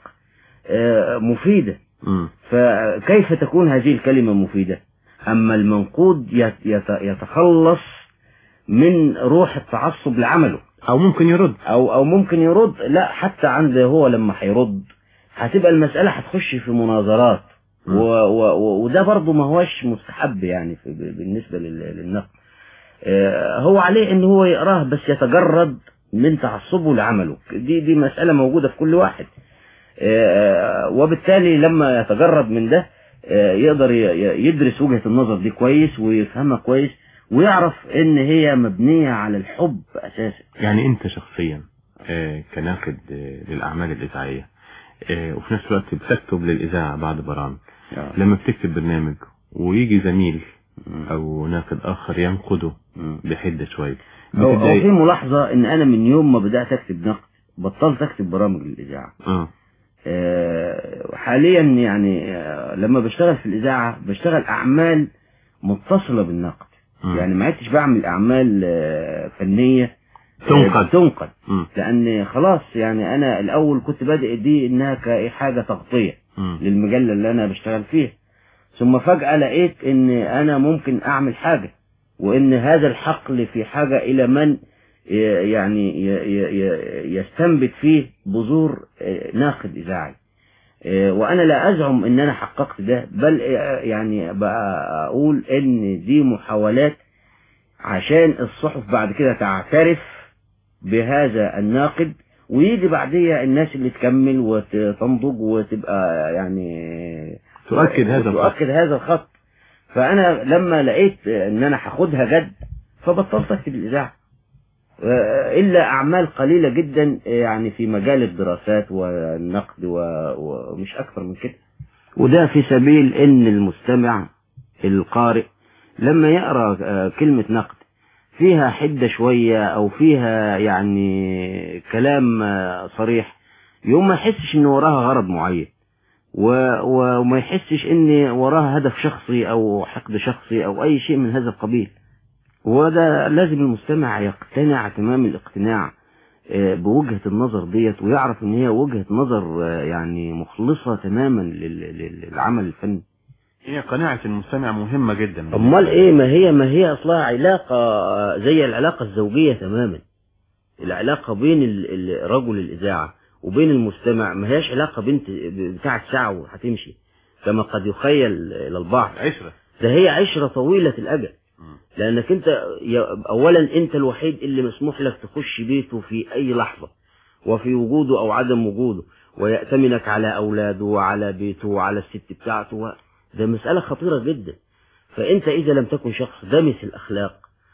مفيدة. م. فكيف تكون هذه الكلمة مفيدة أما المنقود يتخلص من روح التعصب لعمله، أو ممكن يرد أو أو ممكن يرد لا حتى عنده هو لما هيرد هتبقى المسألة هتخش في مناظرات، و و وده برضه ما هوش مستحب يعني بالنسبة للنقد. هو عليه ان هو يقراه بس يتجرد من تعصبه لعمله، دي دي مسألة موجودة في كل واحد. وبالتالي لما يتجرد من ده يقدر يدرس وجهة النظر دي كويس ويفهمها كويس ويعرف ان هي مبنية على الحب اساسا. يعني انت شخصيا كناقد للأعمال الإذاعية وفي نفس الوقت بتكتب للإذاعة بعد برامج، لما بتكتب برنامج ويجي زميل او ناقد اخر ينقده بحدة شوية، او في ملاحظة ان انا من يوم ما بدأت اكتب نقد بطلت اكتب برامج للإذاعة. اه حاليا يعني آه لما بشتغل في الإذاعة بشتغل اعمال متصلة بالنقد. م. يعني ما عدتش بعمل اعمال آه فنية تنقد تنقد لان خلاص يعني انا الاول كنت بادئ دي انها كحاجة تغطية م. للمجلة اللي انا بشتغل فيها، ثم فجأة لقيت ان انا ممكن اعمل حاجة، وان هذا الحقل في حاجة الى من يعني يستنبت فيه بذور ناقد اذاعي، وانا لا ازعم ان انا حققت ده، بل يعني بقى اقول ان دي محاولات عشان الصحف بعد كده تعترف بهذا الناقد، ويجي بعديها الناس اللي تكمل وتنضج وتبقى يعني تؤكد هذا تؤكد هذا الخط. فانا لما لقيت ان انا هاخدها جد فبطلت اكتب الاذاعه الا اعمال قليله جدا يعني في مجال الدراسات والنقد ومش اكثر من كده، وده في سبيل ان المستمع القارئ لما يقرا كلمه نقد فيها حده شويه او فيها يعني كلام صريح يوم ما يحسش ان وراها غرض معين، وما يحسش ان وراها هدف شخصي او حقد شخصي او اي شيء من هذا القبيل. وده لازم المستمع يقتنع تمام الاقتناع بوجهة النظر ديت، ويعرف ان هي وجهة نظر يعني مخلصة تماما للعمل الفني. هي قناعة المستمع مهمة جدا. امال ايه؟ ما هي ما هي اصلها علاقة زي العلاقة الزوجية تماما. العلاقة بين الرجل الاذاعة وبين المستمع ما هياش علاقة بنت بتاعت ساعة وهتمشي كما قد يخيل الى البعض. عشرة. ده هي عشرة طويلة الأجل. لانك انت اولا انت الوحيد اللي مسموح لك تخش بيته في اي لحظة وفي وجوده او عدم وجوده، ويأتمنك على اولاده وعلى بيته وعلى الست بتاعته. ده مسألة خطيرة جدا. فانت اذا لم تكن شخص دامس الاخلاق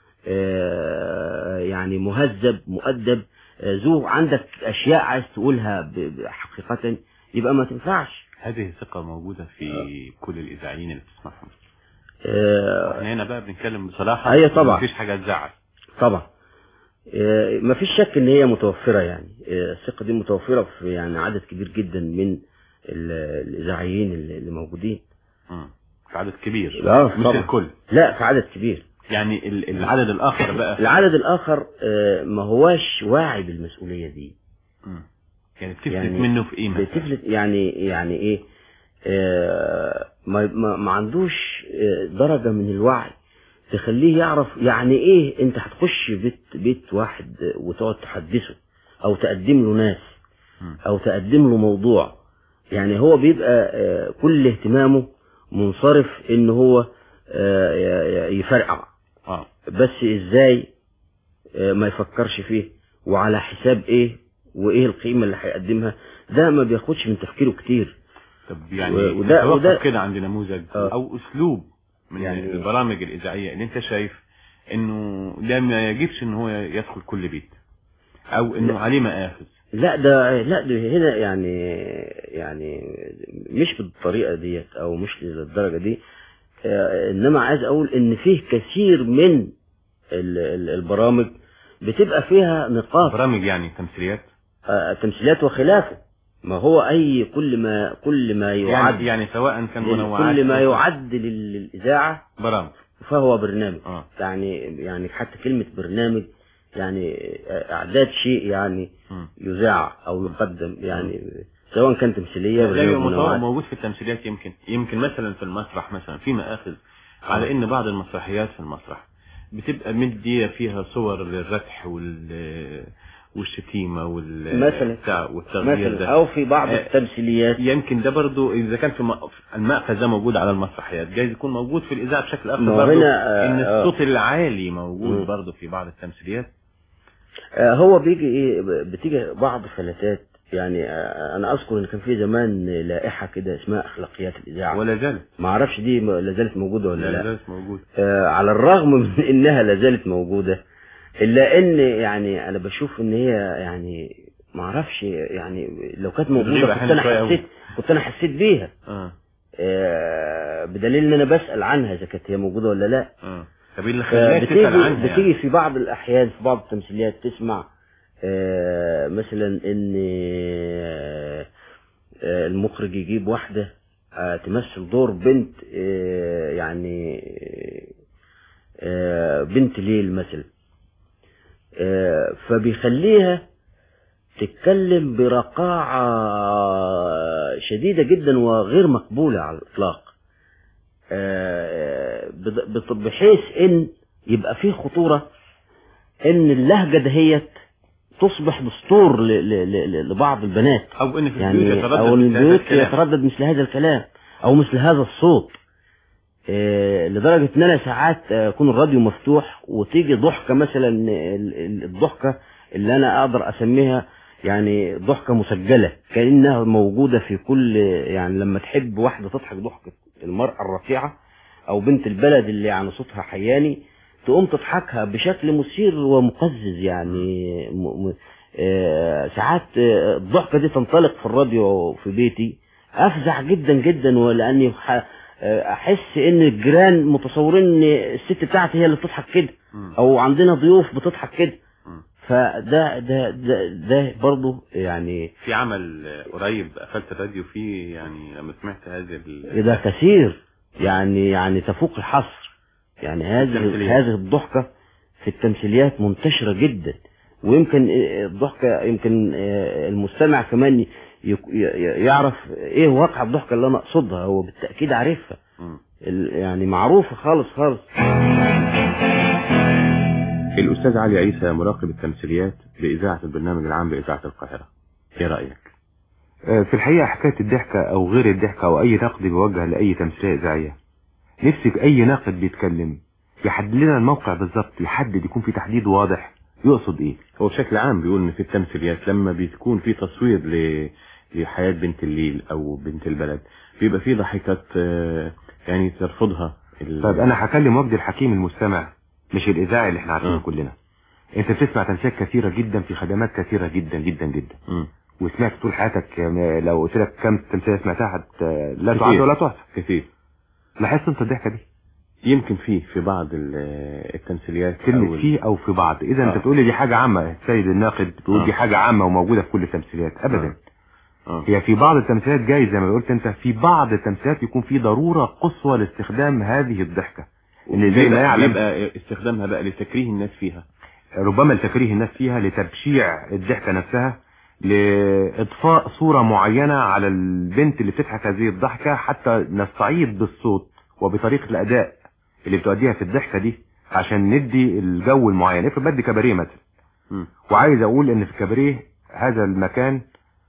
يعني مهذب مؤدب ذو عندك اشياء عايز تقولها حقيقة، يبقى ما تنفعش. هذه الثقة موجودة في آه. كل الإذاعيين اللي بتسمعهم. آه. احنا هنا بقى بنتكلم بصراحة. ايوه طبعا مفيش حاجة تزعل طبعا. آه مفيش شك ان هي متوفرة، يعني آه الثقة دي متوفرة في يعني عدد كبير جدا من الإذاعيين اللي موجودين. امم في عدد كبير لا مش طبعا. الكل، لا في عدد كبير. يعني العدد الآخر بقى العدد الآخر آه ما هواش واعي بالمسؤولية دي. امم يعني بتفلت يعني منه في ايه مثلا؟ بتفلت يعني يعني ايه آه ما, ما, ما عندوش آه درجة من الوعي تخليه يعرف يعني ايه انت هتخش بيت بيت واحد وتقعد تحدثه او تقدم له ناس او تقدم له موضوع. يعني هو بيبقى آه كل اهتمامه منصرف ان هو آه يفرقع آه. بس ازاي آه ما يفكرش فيه وعلى حساب ايه وايه القيمة اللي هيقدمها. ده ما بياخدش من تفكيره كتير. طب يعني وده وده كده عندي نموذج آه. او اسلوب من يعني البرامج الاذاعيه اللي انت شايف انه ده ما يجبش ان هو يدخل كل بيت او انه عليه مآخذ؟ لا ده لا ده هنا يعني يعني مش بالطريقه ديت او مش للدرجه دي. آه انما عايز اقول ان فيه كثير من البرامج بتبقى فيها نقاط. برامج يعني تمثيليات آه تمثيليات وخلافه. ما هو اي كل ما كل ما يعد يعني, يعني سواء كان منوعات كل ما يعد للاذاعه برامج فهو برنامج. آه. يعني يعني حتى كلمه برنامج يعني اعداد شيء يعني م. يذاع او يقدم يعني م. سواء كان تمثيليه برنامج موجود في التمثيليات. يمكن يمكن مثلا في المسرح مثلا في مآخذ على ان بعض المسرحيات في المسرح بتبقى مديه فيها صور للرتح وال والشتيمه والتغيير والتغيير ده او في بعض التمثيليات. يمكن ده برضو اذا كان في المأخذ ده موجود على المسرحيات جايز يكون موجود في الاذاعه بشكل اخر برضو آه ان الصوت العالي موجود م. برضو في بعض التمثيليات. آه هو بيجي ايه بتيجي بعض فلتات. يعني آه انا اذكر ان كان في زمان لائحه كده اسمها اخلاقيات الاذاعه ولا زالت ما اعرفش دي لا زالت موجوده ولا لا. لا زالت موجوده. آه على الرغم من انها لا زالت موجوده الا ان يعني انا بشوف ان هي يعني ما اعرفش يعني لو كانت موجوده كنت انا حسيت كنت انا حسيت بيها. آه. آه بدليل ان انا بسأل عنها اذا كانت هي موجوده ولا لا. اه طب اللي خلاك تسأل عنها بتيجي يعني. في بعض الاحيان في بعض التمثيليات تسمع آه مثلا ان آه المخرج يجيب واحده آه تمثل دور بنت آه يعني آه بنت ليل مثلا آه فبيخليها تتكلم برقاعة شديدة جدا وغير مقبولة على الإطلاق آه بحيث ان يبقى فيه خطورة ان اللهجة دهيت تصبح دستور لبعض البنات او ان في يعني يتردد او البيوت يتردد مثل هذا الكلام او مثل هذا الصوت آه لدرجة ان انا ساعات يكون الراديو مفتوح وتيجي ضحكة مثلا الضحكة اللي انا اقدر اسميها يعني ضحكة مسجلة كأنها موجودة في كل يعني لما تحب واحدة تضحك ضحكة المرأة الرفيعة او بنت البلد اللي يعني صوتها حياني تقوم تضحكها بشكل مثير ومقزز يعني م... م... آه ساعات الضحكة دي تنطلق في الراديو في بيتي افزع جدا جدا ولاني احس ان الجيران متصورين ان الست بتاعتي هي اللي بتضحك كده او عندنا ضيوف بتضحك كده. فده ده ده ده برضه يعني في عمل قريب قفلت الراديو فيه يعني لما سمعت هذه ده كثير يعني يعني تفوق الحصر يعني هذه هذه الضحكة في التمثيليات منتشرة جدا ويمكن الضحكة يمكن المستمع كمان يعرف ايه واقع الضحكة اللي انا اقصدها هو بالتأكيد عارفها يعني معروفة خالص خالص. الأستاذ علي عيسى مراقب التمثيليات بإذاعة البرنامج العام بإذاعة القاهرة، إيه رأيك؟ في الحقيقة حكاية الضحكة أو غير الضحكة أو أي نقد بيوجه لأي تمثيلية إذاعية نفسك أي ناقد بيتكلم يحدد لنا الموقع بالظبط، يحدد، يكون في تحديد واضح يقصد ايه. هو بشكل عام بيقول ان في التمثيليات لما بيكون في تصوير ل... لحياة بنت الليل او بنت البلد بيبقى في ضحكات يعني ترفضها ال... طيب انا هكلم وجدي الحكيم المستمع مش الاذاعي اللي احنا عارفينه كلنا. انت بتسمع تمثيلات كثيره جدا في خدمات كثيره جدا جدا جدا م. وسمعت طول حياتك، لو قلت لك كم تمثيليه سمعتها لا تعد ولا تحصى. كثير. لاحظت انت الضحكه دي؟ يمكن فيه في بعض التمثيليات كلمة فيه او في بعض. اذا آه. انت تقول لي دي حاجة عامة، السيد الناقد بيقول آه. دي حاجة عامة وموجودة في كل التمثيليات. ابدا. آه. آه. هي في بعض التمثيليات جايز زي ما قلت انت، في بعض التمثيليات يكون في ضرورة قصوى لاستخدام هذه الضحكة، اللي زي ما يعلم يبقى استخدامها بقى لتكريه الناس فيها، ربما لتكريه الناس فيها، لتبشيع الضحكة نفسها، لاضفاء صورة معينة على البنت اللي بتضحك هذه الضحكة، حتى نستعيد بالصوت وبطريقة الاداء اللي بتؤديها في الضحكة دي عشان ندي الجو المعين. افرض بدي كباريه مثلا م. وعايز اقول ان في الكباريه هذا المكان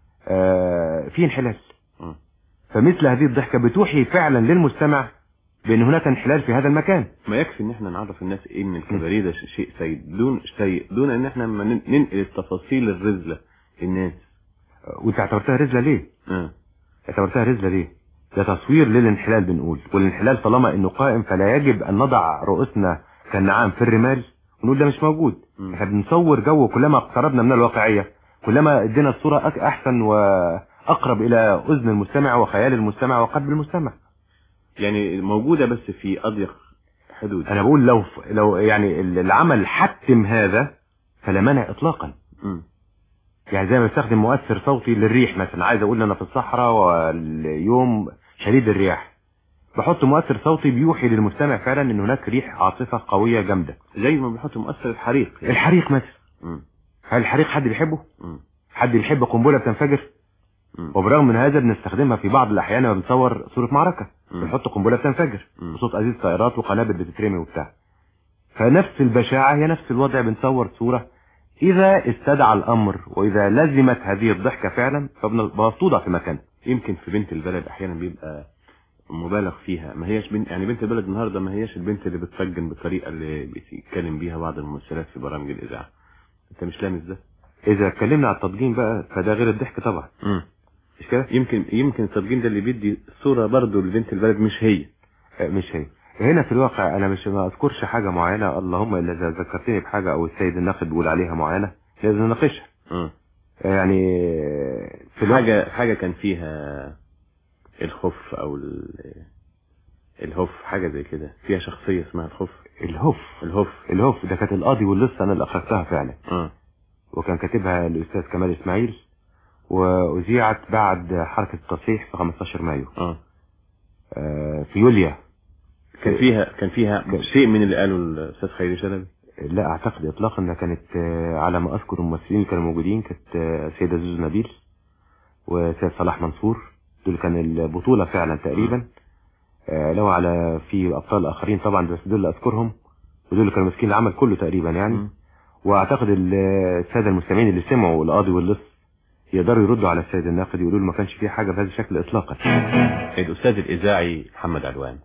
آه فيه انحلال م. فمثل هذه الضحكة بتوحي فعلا للمستمع بان هناك انحلال في هذا المكان. ما يكفي ان احنا نعرف الناس ان الكباريه ده شيء سيء دون سيء دون ان احنا ما ننقل التفاصيل الرذلة للناس. وانت اعتبرتها رذلة ليه؟ اه اعتبرتها رذلة ليه؟ ده تصوير للانحلال بنقول، والانحلال طالما انه قائم فلا يجب ان نضع رؤوسنا كالنعام في الرمال ونقول ده مش موجود. م. احنا بنصور جو، كلما اقتربنا من الواقعية كلما ادينا الصورة احسن واقرب الى اذن المستمع وخيال المستمع وقلب المستمع. يعني موجودة بس في اضيق حدود. انا بقول لو لو يعني العمل حتم هذا فلا مانع اطلاقا. م. يعني زي ما بستخدم مؤثر صوتي للريح مثلا، عايز اقول انا في الصحراء واليوم شديد الرياح، بحط مؤثر صوتي بيوحي للمستمع فعلا ان هناك ريح عاصفة قوية جامدة، زي ما بنحط مؤثر الحريق يعني. الحريق مثلا م. هل الحريق حد بيحبه؟ م. حد بيحب قنبلة بتنفجر؟ م. وبرغم من هذا بنستخدمها في بعض الاحيان وبنصور صورة معركة، م. بنحط قنبلة بتنفجر بصوت ازيز طائرات وقنابل بتترمي وبتاع. فنفس البشاعة هي نفس الوضع، بنصور صورة اذا استدعى الامر واذا لزمت هذه الضحكة فعلا فبنوضع في مكان. يمكن في بنت البلد احيانا بيبقى مبالغ فيها، ما هياش بنت يعني بنت البلد النهارده ما هياش البنت اللي بتسجن بالطريقه اللي بيتكلم بيها بعض الممثلات في برامج الاذاعه. انت مش لامس ده؟ اذا اتكلمنا على التضجين بقى فده غير الضحك طبعا. امم مش كده؟ يمكن يمكن التضجين ده اللي بيدي صوره برضه لبنت البلد مش هي. مش هي. هنا في الواقع انا مش ما اذكرش حاجه معينه، اللهم الا اذا ذكرتني بحاجه او السيد الناقد بيقول عليها معينه لازم نناقشها. امم يعني في حاجه حاجه كان فيها الخف او الهف، حاجة زي كده فيها شخصية اسمها الخف. الهف الهف الهف ده كانت القاضي واللص انا اللي اخذتها فعلا. اه وكان كاتبها الاستاذ كمال اسماعيل واذيعت بعد حركة التصحيح في خمستاشر مايو. اه, آه في يوليا. كان فيها كان فيها كان شيء من اللي قاله الاستاذ خيري شلبي؟ لا اعتقد اطلاقا انها كانت آه على ما اذكر الممثلين اللي كانوا موجودين كانت آه سيدة زوزو نبيل وسيد صلاح منصور، دول كان البطولة فعلا تقريبا. آه لو على في ابطال اخرين طبعا بس دول اللي اذكرهم ودول اللي كانوا ماسكين العمل كله تقريبا يعني. م. واعتقد الساده المستمعين اللي سمعوا القاضي واللص يقدروا يردوا على السيد الناقد يقولوا له ما كانش فيه حاجه بهذا الشكل اطلاقا. الاستاذ الاذاعي محمد علوان،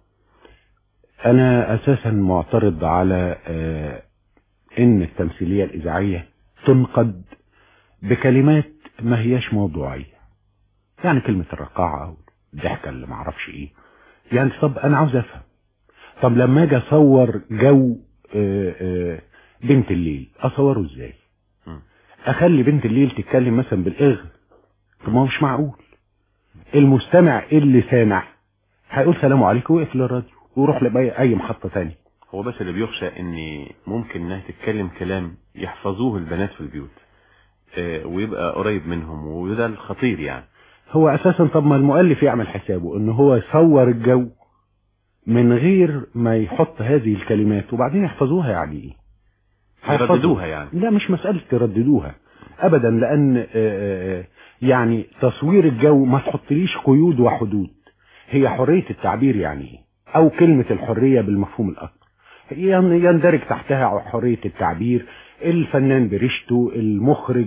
انا اساسا معترض على آه ان التمثيليه الاذاعيه تنقد بكلمات ما هياش موضوعيه، يعني كلمه الرقاعه والضحكه اللي ما اعرفش ايه. يعني طب انا عاوز افهم، طب لما اجي اصور جو آآ آآ بنت الليل اصوره ازاي؟ اخلي بنت الليل تتكلم مثلا بالاغ؟ طب ما هو مش معقول. المستمع اللي سامع هيقول سلام عليكم ويقفل الراديو ويروح لاي محطه ثانيه. هو بس اللي بيخشى ان ممكن انها تتكلم كلام يحفظوه البنات في البيوت ويبقى قريب منهم، وده الخطير يعني. هو اساسا طب ما المؤلف يعمل حسابه ان هو يصور الجو من غير ما يحط هذه الكلمات وبعدين يحفظوها. يعني ايه يرددوها؟ يعني لا مش مسألة ترددوها ابدا، لان يعني تصوير الجو ما تحطليش قيود وحدود. هي حرية التعبير يعني ايه، او كلمة الحرية بالمفهوم الاكبر يندرج تحتها حرية التعبير، الفنان بريشته، المخرج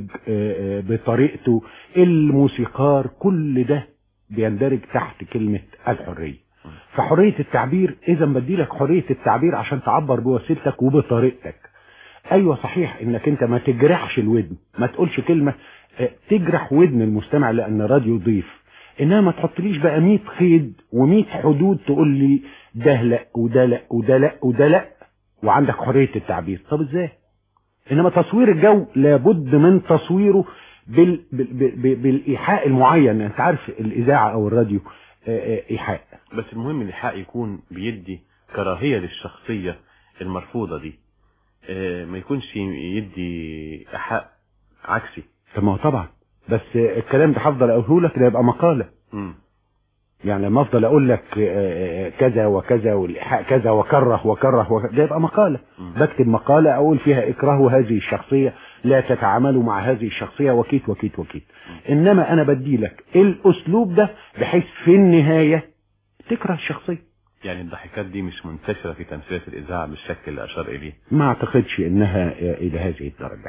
بطريقته، الموسيقار، كل ده بيندرج تحت كلمة الحرية. فحرية التعبير اذا بدي لك حرية التعبير عشان تعبر بوسيلتك وبطريقتك. ايوه صحيح انك انت ما تجرحش الودن، ما تقولش كلمة تجرح ودن المستمع لان راديو ضيف، انما ما تحطليش بقى مية قيد ومية حدود تقول لي ده لا وده لا وده لا وده لا وعندك حرية التعبير. طب ازاي؟ انما تصوير الجو لابد من تصويره بال... بال... بال... بالايحاء المعين. انت عارف الاذاعة او الراديو ايحاء، بس المهم الايحاء يكون بيدي كراهية للشخصية المرفوضة دي، ما يكونش يدي ايحاء عكسي. طب ما هو طبعا، بس الكلام ده هفضل اقوله لك ده يبقى مقالة. م. يعني لما افضل اقول لك كذا وكذا والايحاء كذا وكره وكره وكره ده يبقى مقالة. م. بكتب مقالة اقول فيها اكرهوا هذه الشخصية، لا تتعاملوا مع هذه الشخصية وكيت وكيت وكيت. م. انما انا بدي لك الاسلوب ده بحيث في النهاية تكره الشخصية. يعني الضحكات دي مش منتشرة في تمثيلات الاذاعة بالشكل اللي اشار اليه؟ ما اعتقدش انها الى هذه الدرجة.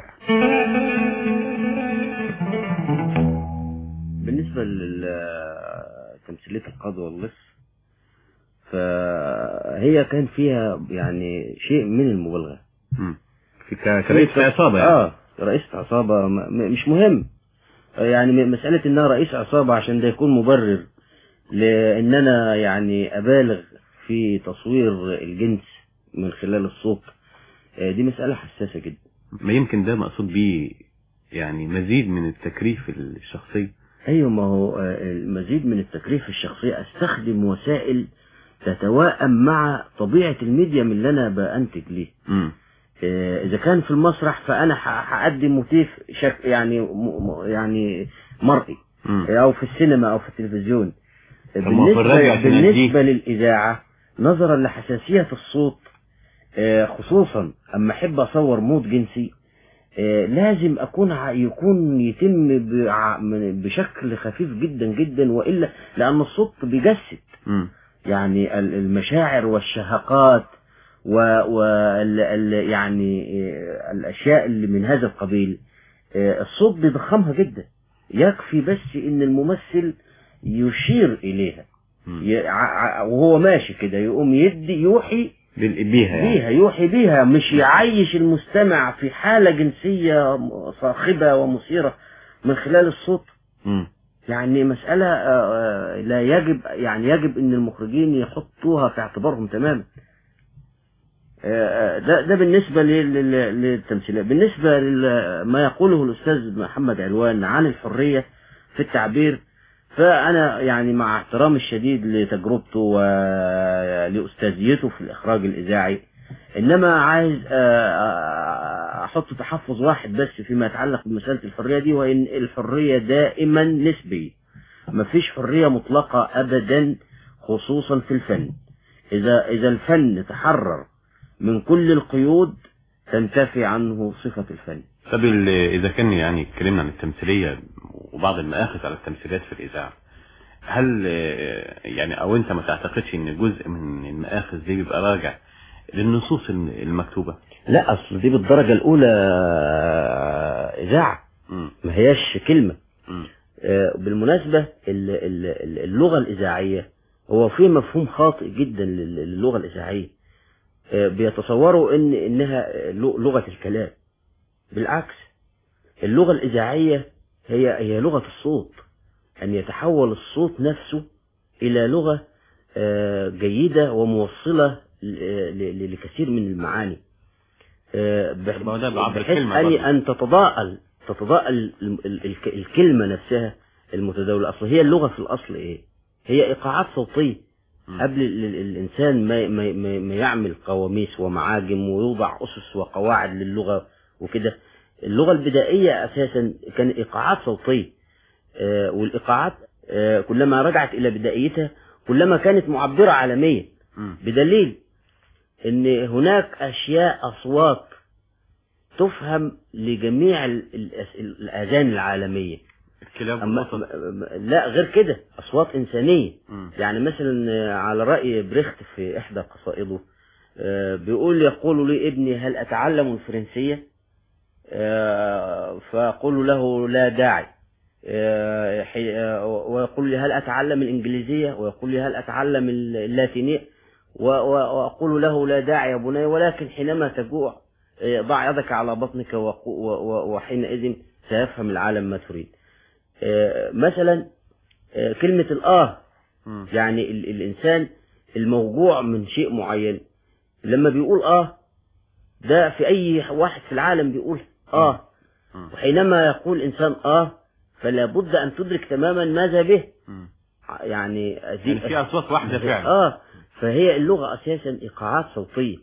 بالنسبة لتمثيلية القاضي واللص فهي كان فيها يعني شيء من المبالغة في كرئيسة عصابة يعني. اه رئيسة عصابة مش مهم يعني مسألة انها رئيس عصابة عشان ده يكون مبرر لاننا يعني ابالغ في تصوير الجنس من خلال الصوت، دي مسألة حساسة جدا. ما يمكن ده مقصود بيه يعني مزيد من التكريف الشخصي. ايوه ما هو المزيد من التكريف الشخصي، استخدم وسائل تتوائم مع طبيعة الميديم اللي انا بأنتج ليه. م. اذا كان في المسرح فانا هقدم موتيف شك يعني يعني مرئي، م. او في السينما او في التلفزيون. بالنسبة, بالنسبة للإذاعة نظرا لحساسية الصوت خصوصا اما احب اصور مود جنسي لازم اكون يكون يتم بشكل خفيف جدا جدا، وإلا لان الصوت بيجسد م. يعني المشاعر والشهقات و يعني الاشياء اللي من هذا القبيل الصوت بيضخمها جدا. يكفي بس ان الممثل يشير اليها وهو ماشي كده يقوم يدي يوحي بيها يعني. بيها يوحي بيها، مش يعيش المستمع في حالة جنسية صاخبة ومثيرة من خلال الصوت. م. يعني مسألة لا يجب يعني يجب ان المخرجين يحطوها في اعتبارهم تماما. ده ده بالنسبة للتمثيلية. بالنسبة لما يقوله الأستاذ محمد علوان عن الحرية في التعبير، فأنا يعني مع احترام الشديد لتجربته ولأستاذيته في الإخراج الإذاعي، إنما عايز أحط تحفظ واحد بس فيما يتعلق بمسألة الحرية دي، وإن الحرية دائما نسبية، مفيش حرية مطلقة أبدا خصوصا في الفن. إذا إذا الفن تحرر من كل القيود تنتفي عنه صفة الفن. طب إذا كان يعني اتكلمنا عن التمثيلية وبعض المآخذ على التمثيليات في الإذاعة، هل يعني أو أنت ما تعتقدش إن جزء من المآخذ دي بيبقى راجع للنصوص المكتوبة؟ لا، أصل دي بالدرجة الأولى إذاعة، ما هياش كلمة. م. بالمناسبة اللغة الإذاعية هو في مفهوم خاطئ جدا للغة الإذاعية، بيتصوروا إن إنها لغة الكلام. بالعكس، اللغة الإذاعية هي هي لغة الصوت، أن يتحول الصوت نفسه إلى لغة جيدة وموصلة لكثير من المعاني، بحيث أن أن تتضاءل تتضاءل الكلمة نفسها المتداولة. أصل هي اللغة في الأصل إيه؟ هي إيقاعات صوتية قبل الإنسان ما ما ما يعمل قواميس ومعاجم ويوضع أسس وقواعد للغة وكده. اللغة البدائية أساسا كان إيقاعات صوتية، آه والإيقاعات آه كلما رجعت إلى بدائيتها كلما كانت معبرة عالميا، بدليل أن هناك أشياء أصوات تفهم لجميع الآذان العالمية. أما لا غير كده أصوات إنسانية. م. يعني مثلا على رأي بريخت في إحدى قصائده آه بيقول يقول لي ابني هل أتعلم الفرنسية؟ فأقول له لا داعي، ويقول لي هل أتعلم الإنجليزية، ويقول لي هل أتعلم اللاتينية، وأقول له لا داعي يا بني، ولكن حينما تجوع ضع يدك على بطنك وحينئذ سيفهم العالم ما تريد. مثلا كلمة الآه، يعني الإنسان الموجوع من شيء معين لما بيقول آه، ده في أي واحد في العالم بيقول آه، وحينما يقول إنسان آه فلا بد أن تدرك تماما ماذا به. يعني, يعني في أصوات واحدة فعلا. آه فهي اللغة أساسا إيقاعات صوتية،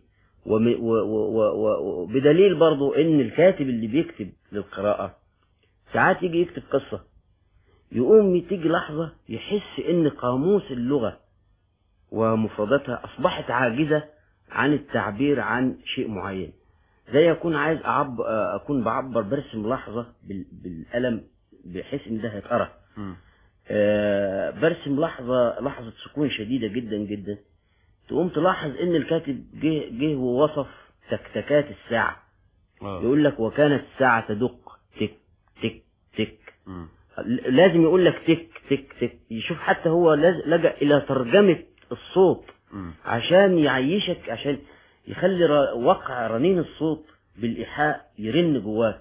وبدليل برضو إن الكاتب اللي بيكتب للقراءة ساعات يجي يكتب قصة، يقوم تيجي لحظة يحس إن قاموس اللغة ومفرداتها أصبحت عاجزة عن التعبير عن شيء معين، زي يكون عايز أعبر، أكون بعبر برسم لحظة بالقلم بحيث إن ده هيتقرأ، أه برسم لحظة لحظة سكون شديدة جدا جدا، تقوم تلاحظ إن الكاتب جه جه ووصف تكتكات الساعة. أوه. يقول لك وكانت الساعة تدق تك تك تك. م. لازم يقول لك تك تك تك، يشوف حتى هو لجأ إلى ترجمة الصوت م. عشان يعيشك، عشان يخلي وقع رنين الصوت بالإيحاء يرن جواك.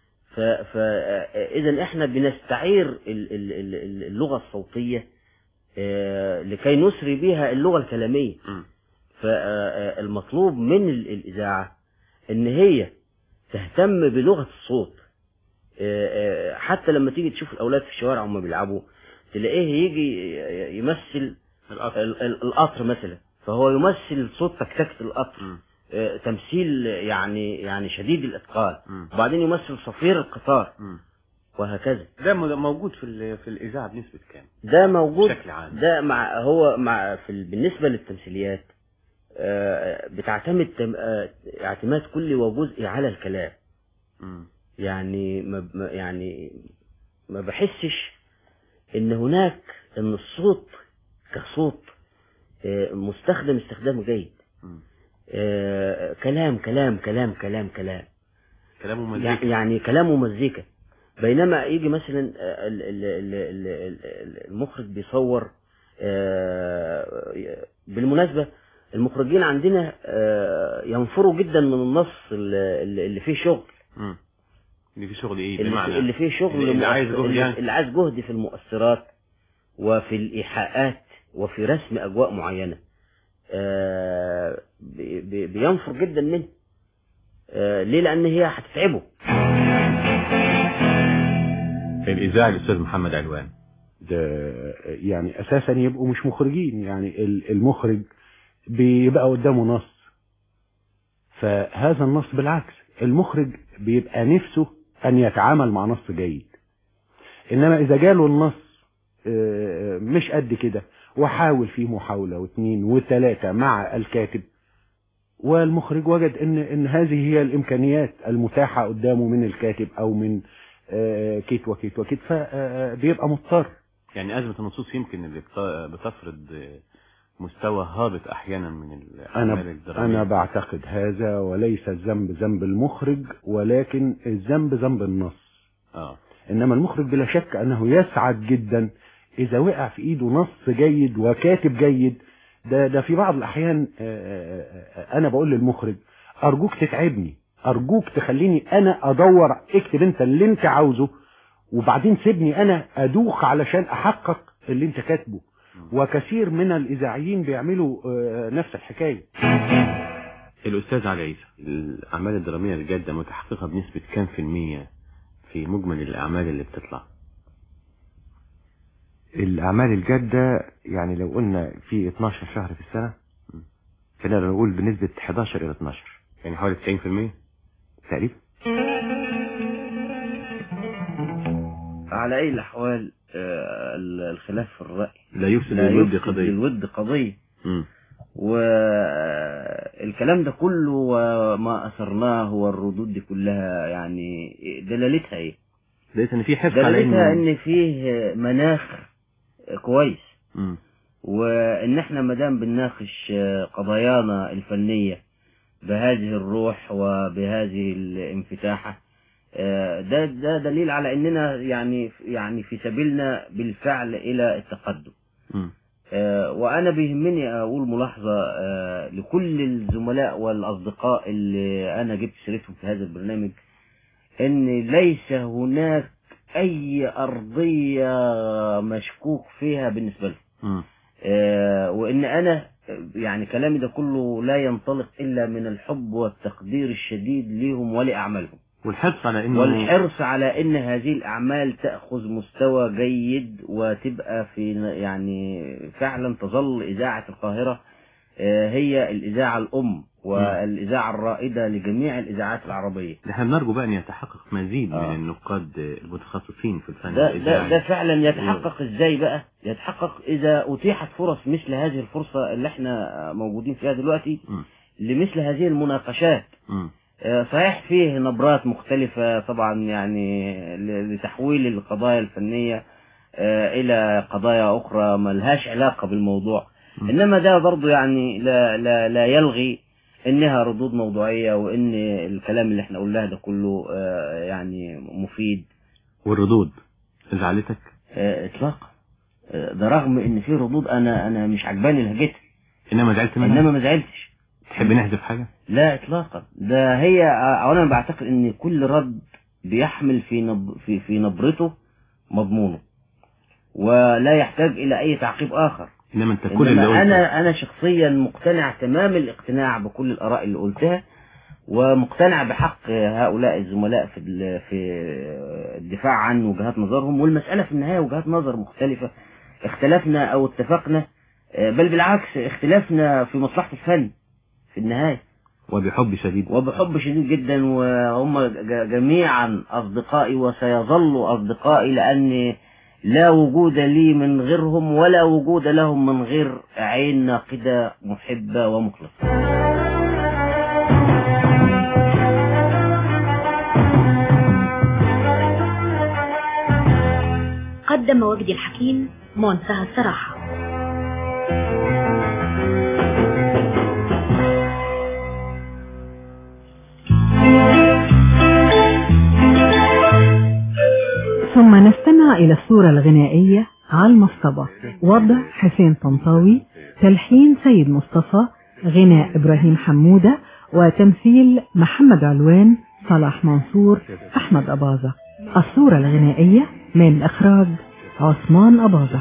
فإذا إحنا بنستعير اللغة الصوتية لكي نسري بها اللغة الكلامية. فالمطلوب من الإذاعة إن هي تهتم بلغة الصوت. حتى لما تيجي تشوف الأولاد في الشوارع وهم بيلعبوا تلاقيه يجي يمثل القطر, القطر مثلا، فهو يمثل صوت تكتكة القطر، م. تمثيل يعني يعني شديد الإتقان، وبعدين يمثل صفير القطار، م. وهكذا. ده موجود في في الإذاعة بنسبة كام؟ ده موجود بشكل عام. ده مع هو مع في بالنسبة للتمثيليات بتعتمد اعتماد كلي وجزئي على الكلام. م. يعني ما يعني ما بحسش ان هناك ان الصوت كصوت مستخدم استخدام جيد. آه كلام كلام كلام كلام كلام كلام ومزيكا، يعني كلام ومزيكا. بينما يجي مثلا المخرج بيصور، آه بالمناسبة المخرجين عندنا آه ينفروا جدا من النص اللي فيه شغل. م. اللي فيه شغل ايه بمعنى اللي فيه شغل اللي عايز جهد، يعني اللي عايز جهد في المؤثرات وفي الإيحاءات وفي رسم أجواء معينة. آه بي بينفر جدا منه. آه ليه؟ لأن هي هتتعبه. الإذاعة الأستاذ محمد علوان ده يعني أساسا يبقوا مش مخرجين، يعني المخرج بيبقى قدامه نص، فهذا النص بالعكس المخرج بيبقى نفسه أن يتعامل مع نص جيد، إنما إذا جاله النص آه مش قد كده وحاول فيه محاولة واثنين وثلاثة مع الكاتب، والمخرج وجد ان ان هذه هي الامكانيات المتاحة قدامه من الكاتب او من آه كيت وكيت وكيت، فبيبقى مضطر. يعني ازمة النصوص يمكن اللي بتفرض مستوى هابط احيانا من الاعمال الدرامية. انا بعتقد هذا، وليس الذنب ذنب المخرج ولكن الذنب ذنب النص. اه انما المخرج بلا شك انه يسعد جدا إذا وقع في إيده نص جيد وكاتب جيد. ده ده في بعض الأحيان أنا بقول للمخرج أرجوك تتعبني، أرجوك تخليني أنا أدور، اكتب أنت اللي أنت عاوزه وبعدين سيبني أنا أدوخ علشان أحقق اللي أنت كاتبه. وكثير من الإذاعيين بيعملوا نفس الحكاية. الأستاذ علي عيسى، الأعمال الدرامية الجادة متحققة بنسبة كام في المية في مجمل الأعمال اللي بتطلع؟ الأعمال الجادة يعني لو قلنا في اتناشر شهر في السنة فنقدر نقول بنسبة احداشر إلى اتناشر، يعني حوالي تسعين في المية تقريبا. على أي الأحوال الخلاف في الرأي لا يفسد للود قضية. الود قضية. والكلام ده كله وما أثرناه والردود دي كلها يعني دلالتها إيه؟ دلالتها إن في حفظ على دلالتها إن فيه مناخ كويس، م. وإن إحنا مدام بنناقش قضايانا الفنية بهذه الروح وبهذه الانفتاحة ده ده دليل على اننا يعني يعني في سبيلنا بالفعل الى التقدم. م. وانا بيهمني اقول ملاحظة لكل الزملاء والاصدقاء اللي انا جبت سيرتهم في هذا البرنامج، ان ليس هناك اي ارضية مشكوك فيها بالنسبة لهم، وان انا يعني كلامي ده كله لا ينطلق الا من الحب والتقدير الشديد لهم ولاعمالهم، والحرص على انه والحرص على ان هذه الاعمال تاخذ مستوى جيد وتبقى في يعني فعلا تظل اذاعه القاهره هي الاذاعه الام والاذاعه الرائده لجميع الاذاعات العربيه. احنا بنرجو بقى ان يتحقق مزيد آه. من النقاد المتخصصين في الفن ده, ده, ده فعلا يتحقق ازاي بقى؟ يتحقق اذا اتيحت فرص مثل هذه الفرصه اللي احنا موجودين فيها دلوقتي م. لمثل هذه المناقشات. م. صحيح فيه نبرات مختلفة طبعا يعني لتحويل القضايا الفنية الى قضايا اخرى ما لهاش علاقة بالموضوع، انما ده برضو يعني لا, لا, لا يلغي انها ردود موضوعية وان الكلام اللي احنا قلناه ده كله يعني مفيد. والردود زعلتك؟ اطلاقا، ده رغم ان في ردود انا انا مش عجباني لهجتها، انما زعلت منها؟ انما ما زعلتش. تحب نحذف حاجة؟ لا اطلاقا، ده هي اولا بعتقد ان كل رد بيحمل في نب في في نبرته مضمونه ولا يحتاج الى اي تعقيب اخر. انما انت كل اللي قلته انا انا شخصيا مقتنع تمام الاقتناع بكل الاراء اللي قلتها، ومقتنع بحق هؤلاء الزملاء في في الدفاع عن وجهات نظرهم، والمسألة في النهاية وجهات نظر مختلفة، اختلفنا او اتفقنا بل بالعكس اختلافنا في مصلحة الفن في النهاية وبحب شديد وبحب شديد جدا، وهم جميعا أصدقائي وسيظلوا أصدقائي، لأن لا وجود لي من غيرهم ولا وجود لهم من غير عين ناقدة محبة ومخلصة. قدم وجدي الحكيم منتهى الصراحة. ثم نستمع إلى الصورة الغنائية على المصطبة، وضع حسين طنطاوي، تلحين سيد مصطفى، غناء إبراهيم حمودة، وتمثيل محمد علوان، صلاح منصور، أحمد أباظة. الصورة الغنائية من إخراج عثمان أباظة.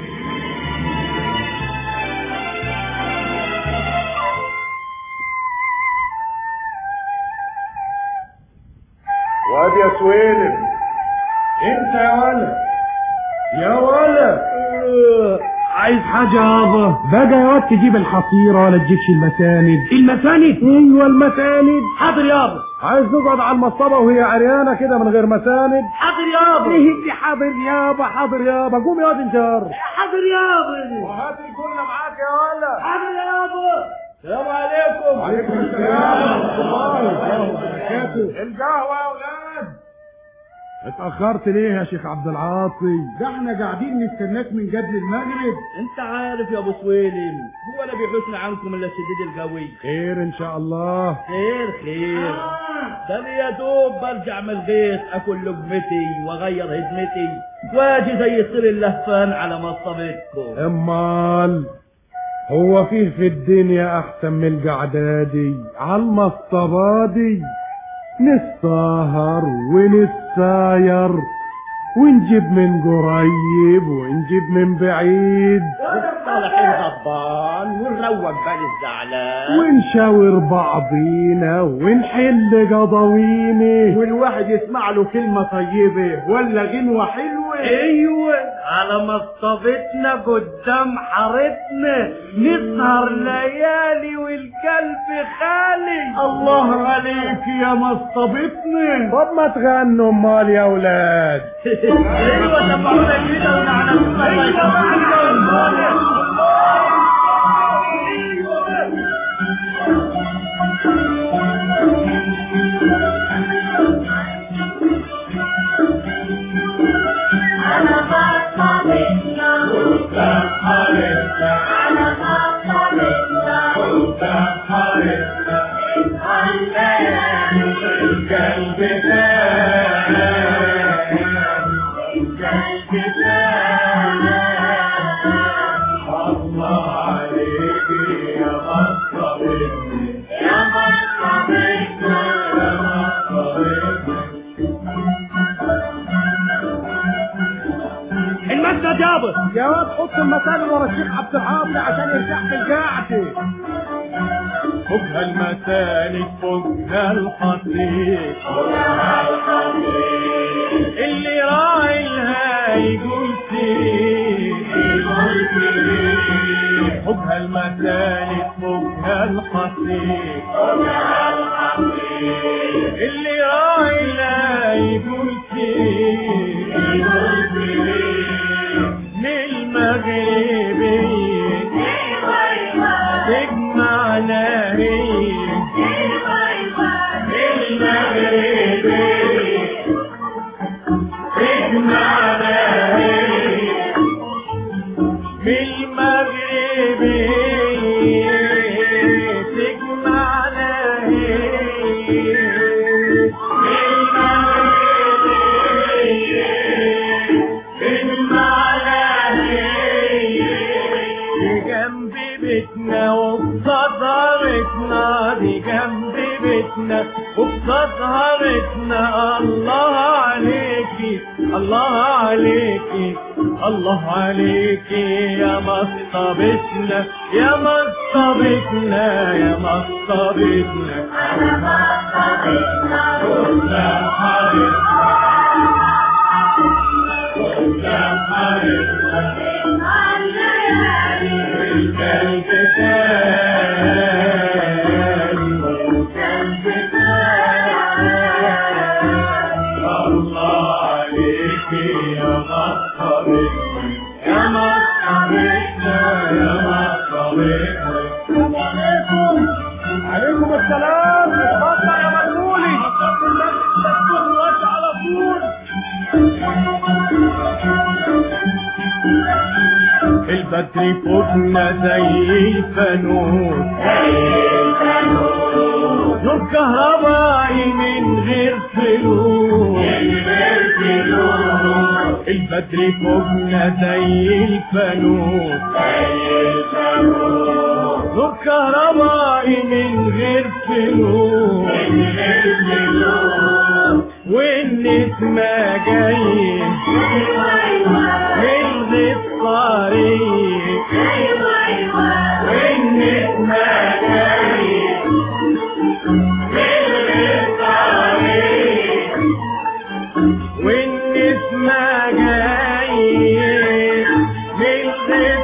واد يا سويلم، انت يا ولد يا ولد عايز حاجة يابا؟ بقى يا واد تجيب الحصيرة ولا تجيبش المساند؟ المساند؟ ايوه المساند. حاضر يابا. عايز نقعد على المصطبة وهي عريانة كده من غير مساند؟ حاضر يابا. ايه اللي حاضر يابا؟ حاضر يابا. قوم يا واد انجار. حاضر يابا. وهات الكلة معاك يا ولد. حاضر يابا. السلام عليكم. وعليكم السلام ورحمة الله وبركاته. القهوة يا ولاد. اتأخرت ليه يا شيخ عبد العاطي؟ ده احنا قاعدين نستناك من قبل المغرب. انت عارف يا ابو سويلم، هو لا بيحوشنا عنكم الا الشديد القوي. خير ان شاء الله. خير خير. ده انا يا دوب برجع من الغيط اكل لقمتي واغير هدمتي واجي زي الطير اللهفان على مصطبتكم. امال هو فيه في الدنيا احسن من القعده دي على المصطبه دي؟ نسهر ونساير ونجيب من قريب ونجيب من بعيد، صالحين غضبان ونروق بال الزعلان ونشاور بعضينا ونحل قضاوينا، والواحد يسمع له كلمة طيبة ولا غنوة حلوة. ايوه على مصطبتنا قدام حارتنا نسهر ليالي والقلب خالي. الله عليك يا مصطبتنا. طب ما تغنوا امال يا اولاد. ايوه سمعونا كده ونعرف القلب يابا يا واد حط المسائل ورا الشيخ عبد الحافظ عشان يرتاح في القعده. فوقها المسالك فوقها الحصير، اللي راعي لها يقول سير، فوقها المسالك فوقها الحصير، اللي راعي لها يقول سير، من المغربية تجمعنا هي، المغربية تجمعنا هي، بالمغربية تجمعنا هي، بالمغربية تجمعنا هي، جنب بيتنا وقصاد هارتنا، دي جنب بيتنا وقصاد هارتنا. الله عليكي الله عليكي الله عليكي يا مصطبتنا يا مصطبتنا يا مصطبتنا يا مصطبتنا قدام حارتنا قدام حارتنا والكلب تاني والكلب تاني. الله عليكي يا مصطبتنا يا مصطبتنا يا مصطبتنا. السلام عليكم. عليكم السلام. اتفضل يا مدبولي. الناس على طول. البدر فوقنا زي الفانوس، نور كهربائي من غير فلوس، البدر فوقنا زي الفانوس، نور كهربائي من غير فلوس، والنسمة جاي من غير طريق، والنسمة جاي من غير طريق، والنسمة جاي من غير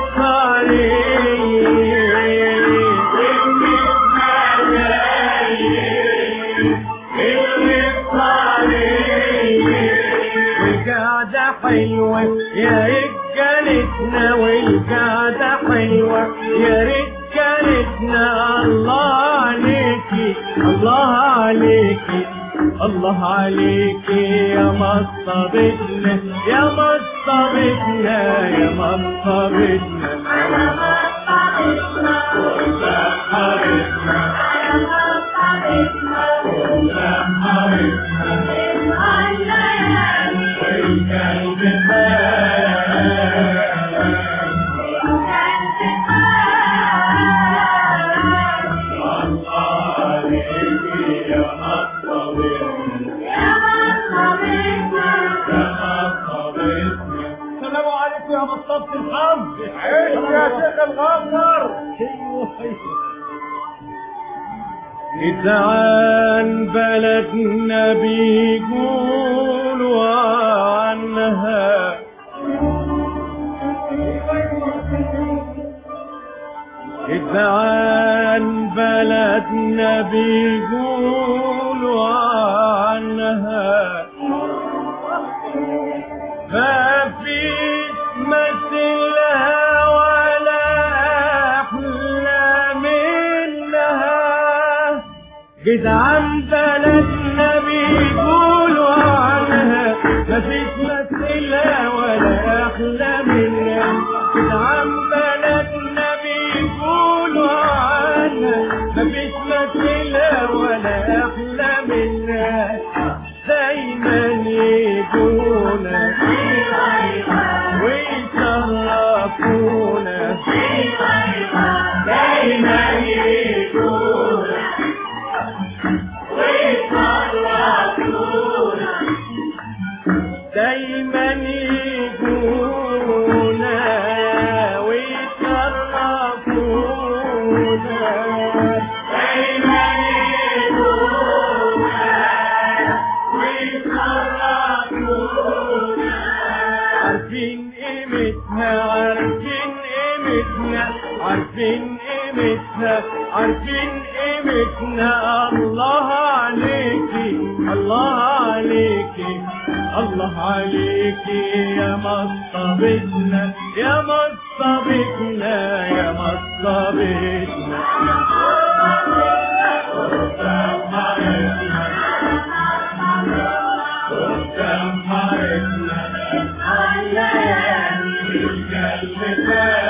طريق، والنسمة جاي من غير طريق. والقعدة حلوة يا رجالتنا والقعدة حلوة يا رجالتنا. الله عليكي الله عليكي الله عليكي يا مصطبتنا يا مصطبتنا يا مصطبتنا يا مصطبتنا قدام حارتنا يا مصطبتنا قدام حارتنا والكلب السلام عليكم يا مصطفى الحمد. عيش يا شيخ الغفر. إذا عن بلدنا بيقولوا عنها إذا عن بلدنا بيقولوا عنها ما فيش مثلها ولا أحلى منها. جدعان بلدنا بيقولوا عنها ما فيش مثلها ولا أحلى منها. جدعان بلدنا بيقولوا عنها ما فيش مثلها ولا أحلى منها. دايما يجونا ويشرفونا دايما يجونا ويشرفونا دايما يجونا عارفين قيمتنا. الله عليكي الله عليكي الله عليكي يا مصطبتنا يا مصطبتنا يا مصطبتنا. قدام حارتنا قدام حارتنا الليالي القلب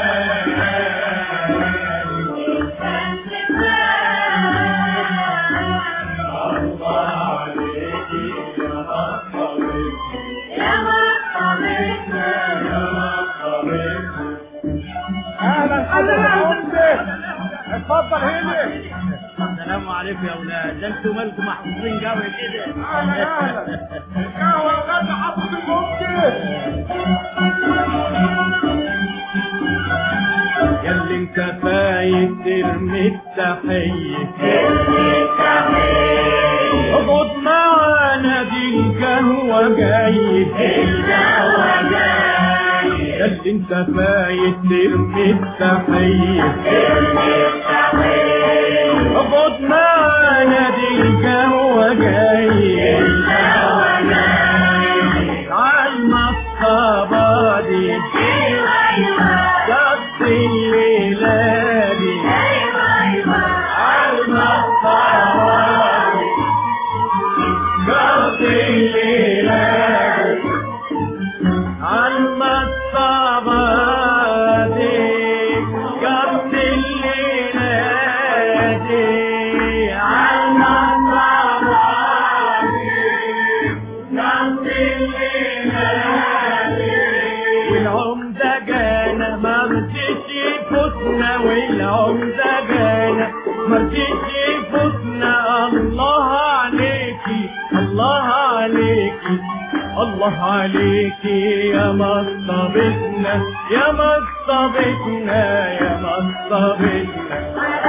اتفضل هنا. السلام عليكم يا اولاد. ده انتوا مالكم محظوظين قوي كده. اهلا اهلا. القهوه الغدا حطوا الممكن. يا اللي انت فايت ترمي التحيه ترمي التحيه اقعد معانا دي القهوه جاي القهوه جاي. يا اللي انت فايت ترمي التحيه ترمي التحيه اقعد معانا دي القهوه جاي القهوه جاي. عالمصطبه دي قد الليله دي عالمصطبه قد الليله دي عالمصطبه دي قد الليله دي عالمصطبه دي قد الليله دي. والعمده جانا مرضيش يفوتنا والعمده جانا مرضيش يفوتنا. الله عليكي الله عليكي الله عليكي يا مصطبتنا يا مصطبتنا يا مصطبتنا.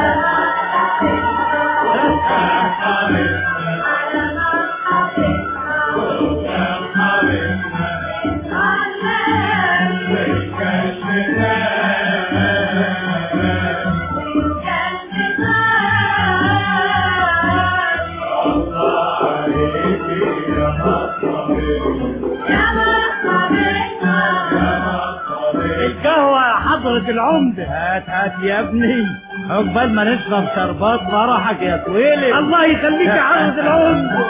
القهوة يا حضرة العمدة. هات هات يا ابني عقبال ما نشرب شربات فرحك يا طويلي. الله يخليك يا حضرة العمدة.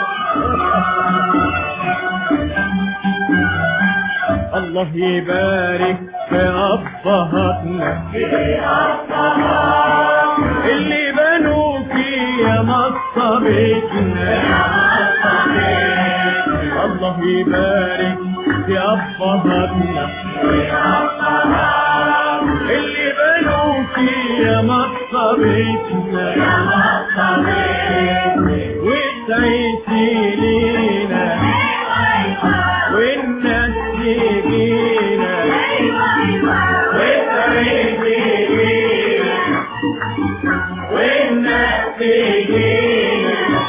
الله يبارك في أبهاتنا اللي بنوكي يا مصطبتنا. الله يبارك في أبهاتنا اللي بنوكي يا مصطبتنا وتعيشي لينا والناس تجينا وتعيشي لينا والناس تجينا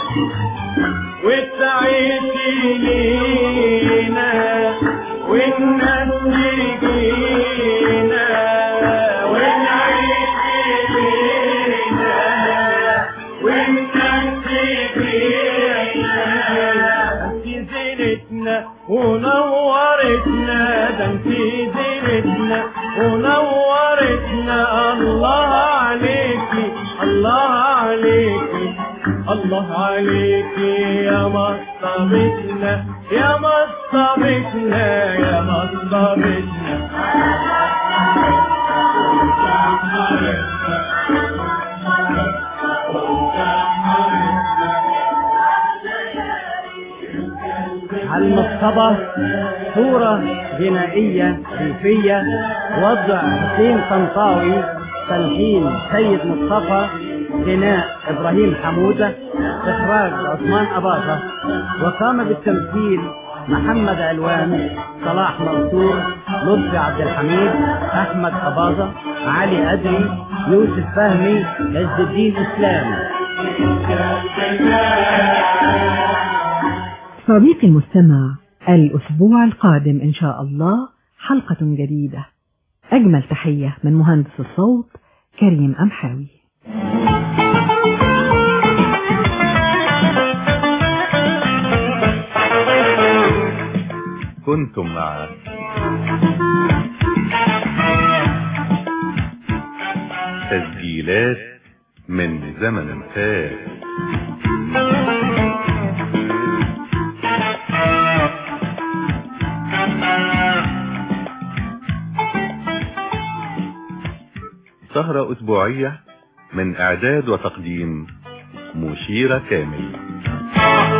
وتعيشي لينا والناس تجينا ونعيشي لينا والناس تجينا. انتي زينتنا ونورتنا ده انتي زينتنا ونورتنا. الله عليكي الله عليكي الله عليكي يا مصطبتنا يا مصطبتنا يا مصطبتنا. المصطبة صورة غنائية ريفية وضع حسين طنطاوي تلحين سيد مصطفى غناء إبراهيم حمودة إخراج عثمان أباظة. وقام بالتمثيل محمد علوان صلاح منصور لطفي عبد الحميد أحمد أباظة علي أدري يوسف فهمي عز الدين إسلام. صديقي المستمع، الأسبوع القادم إن شاء الله حلقة جديدة. أجمل تحية من مهندس الصوت كريم أمحاوي. كنتم مع تسجيلات من زمن فات. سهرة أسبوعية من إعداد وتقديم مشيرة كامل.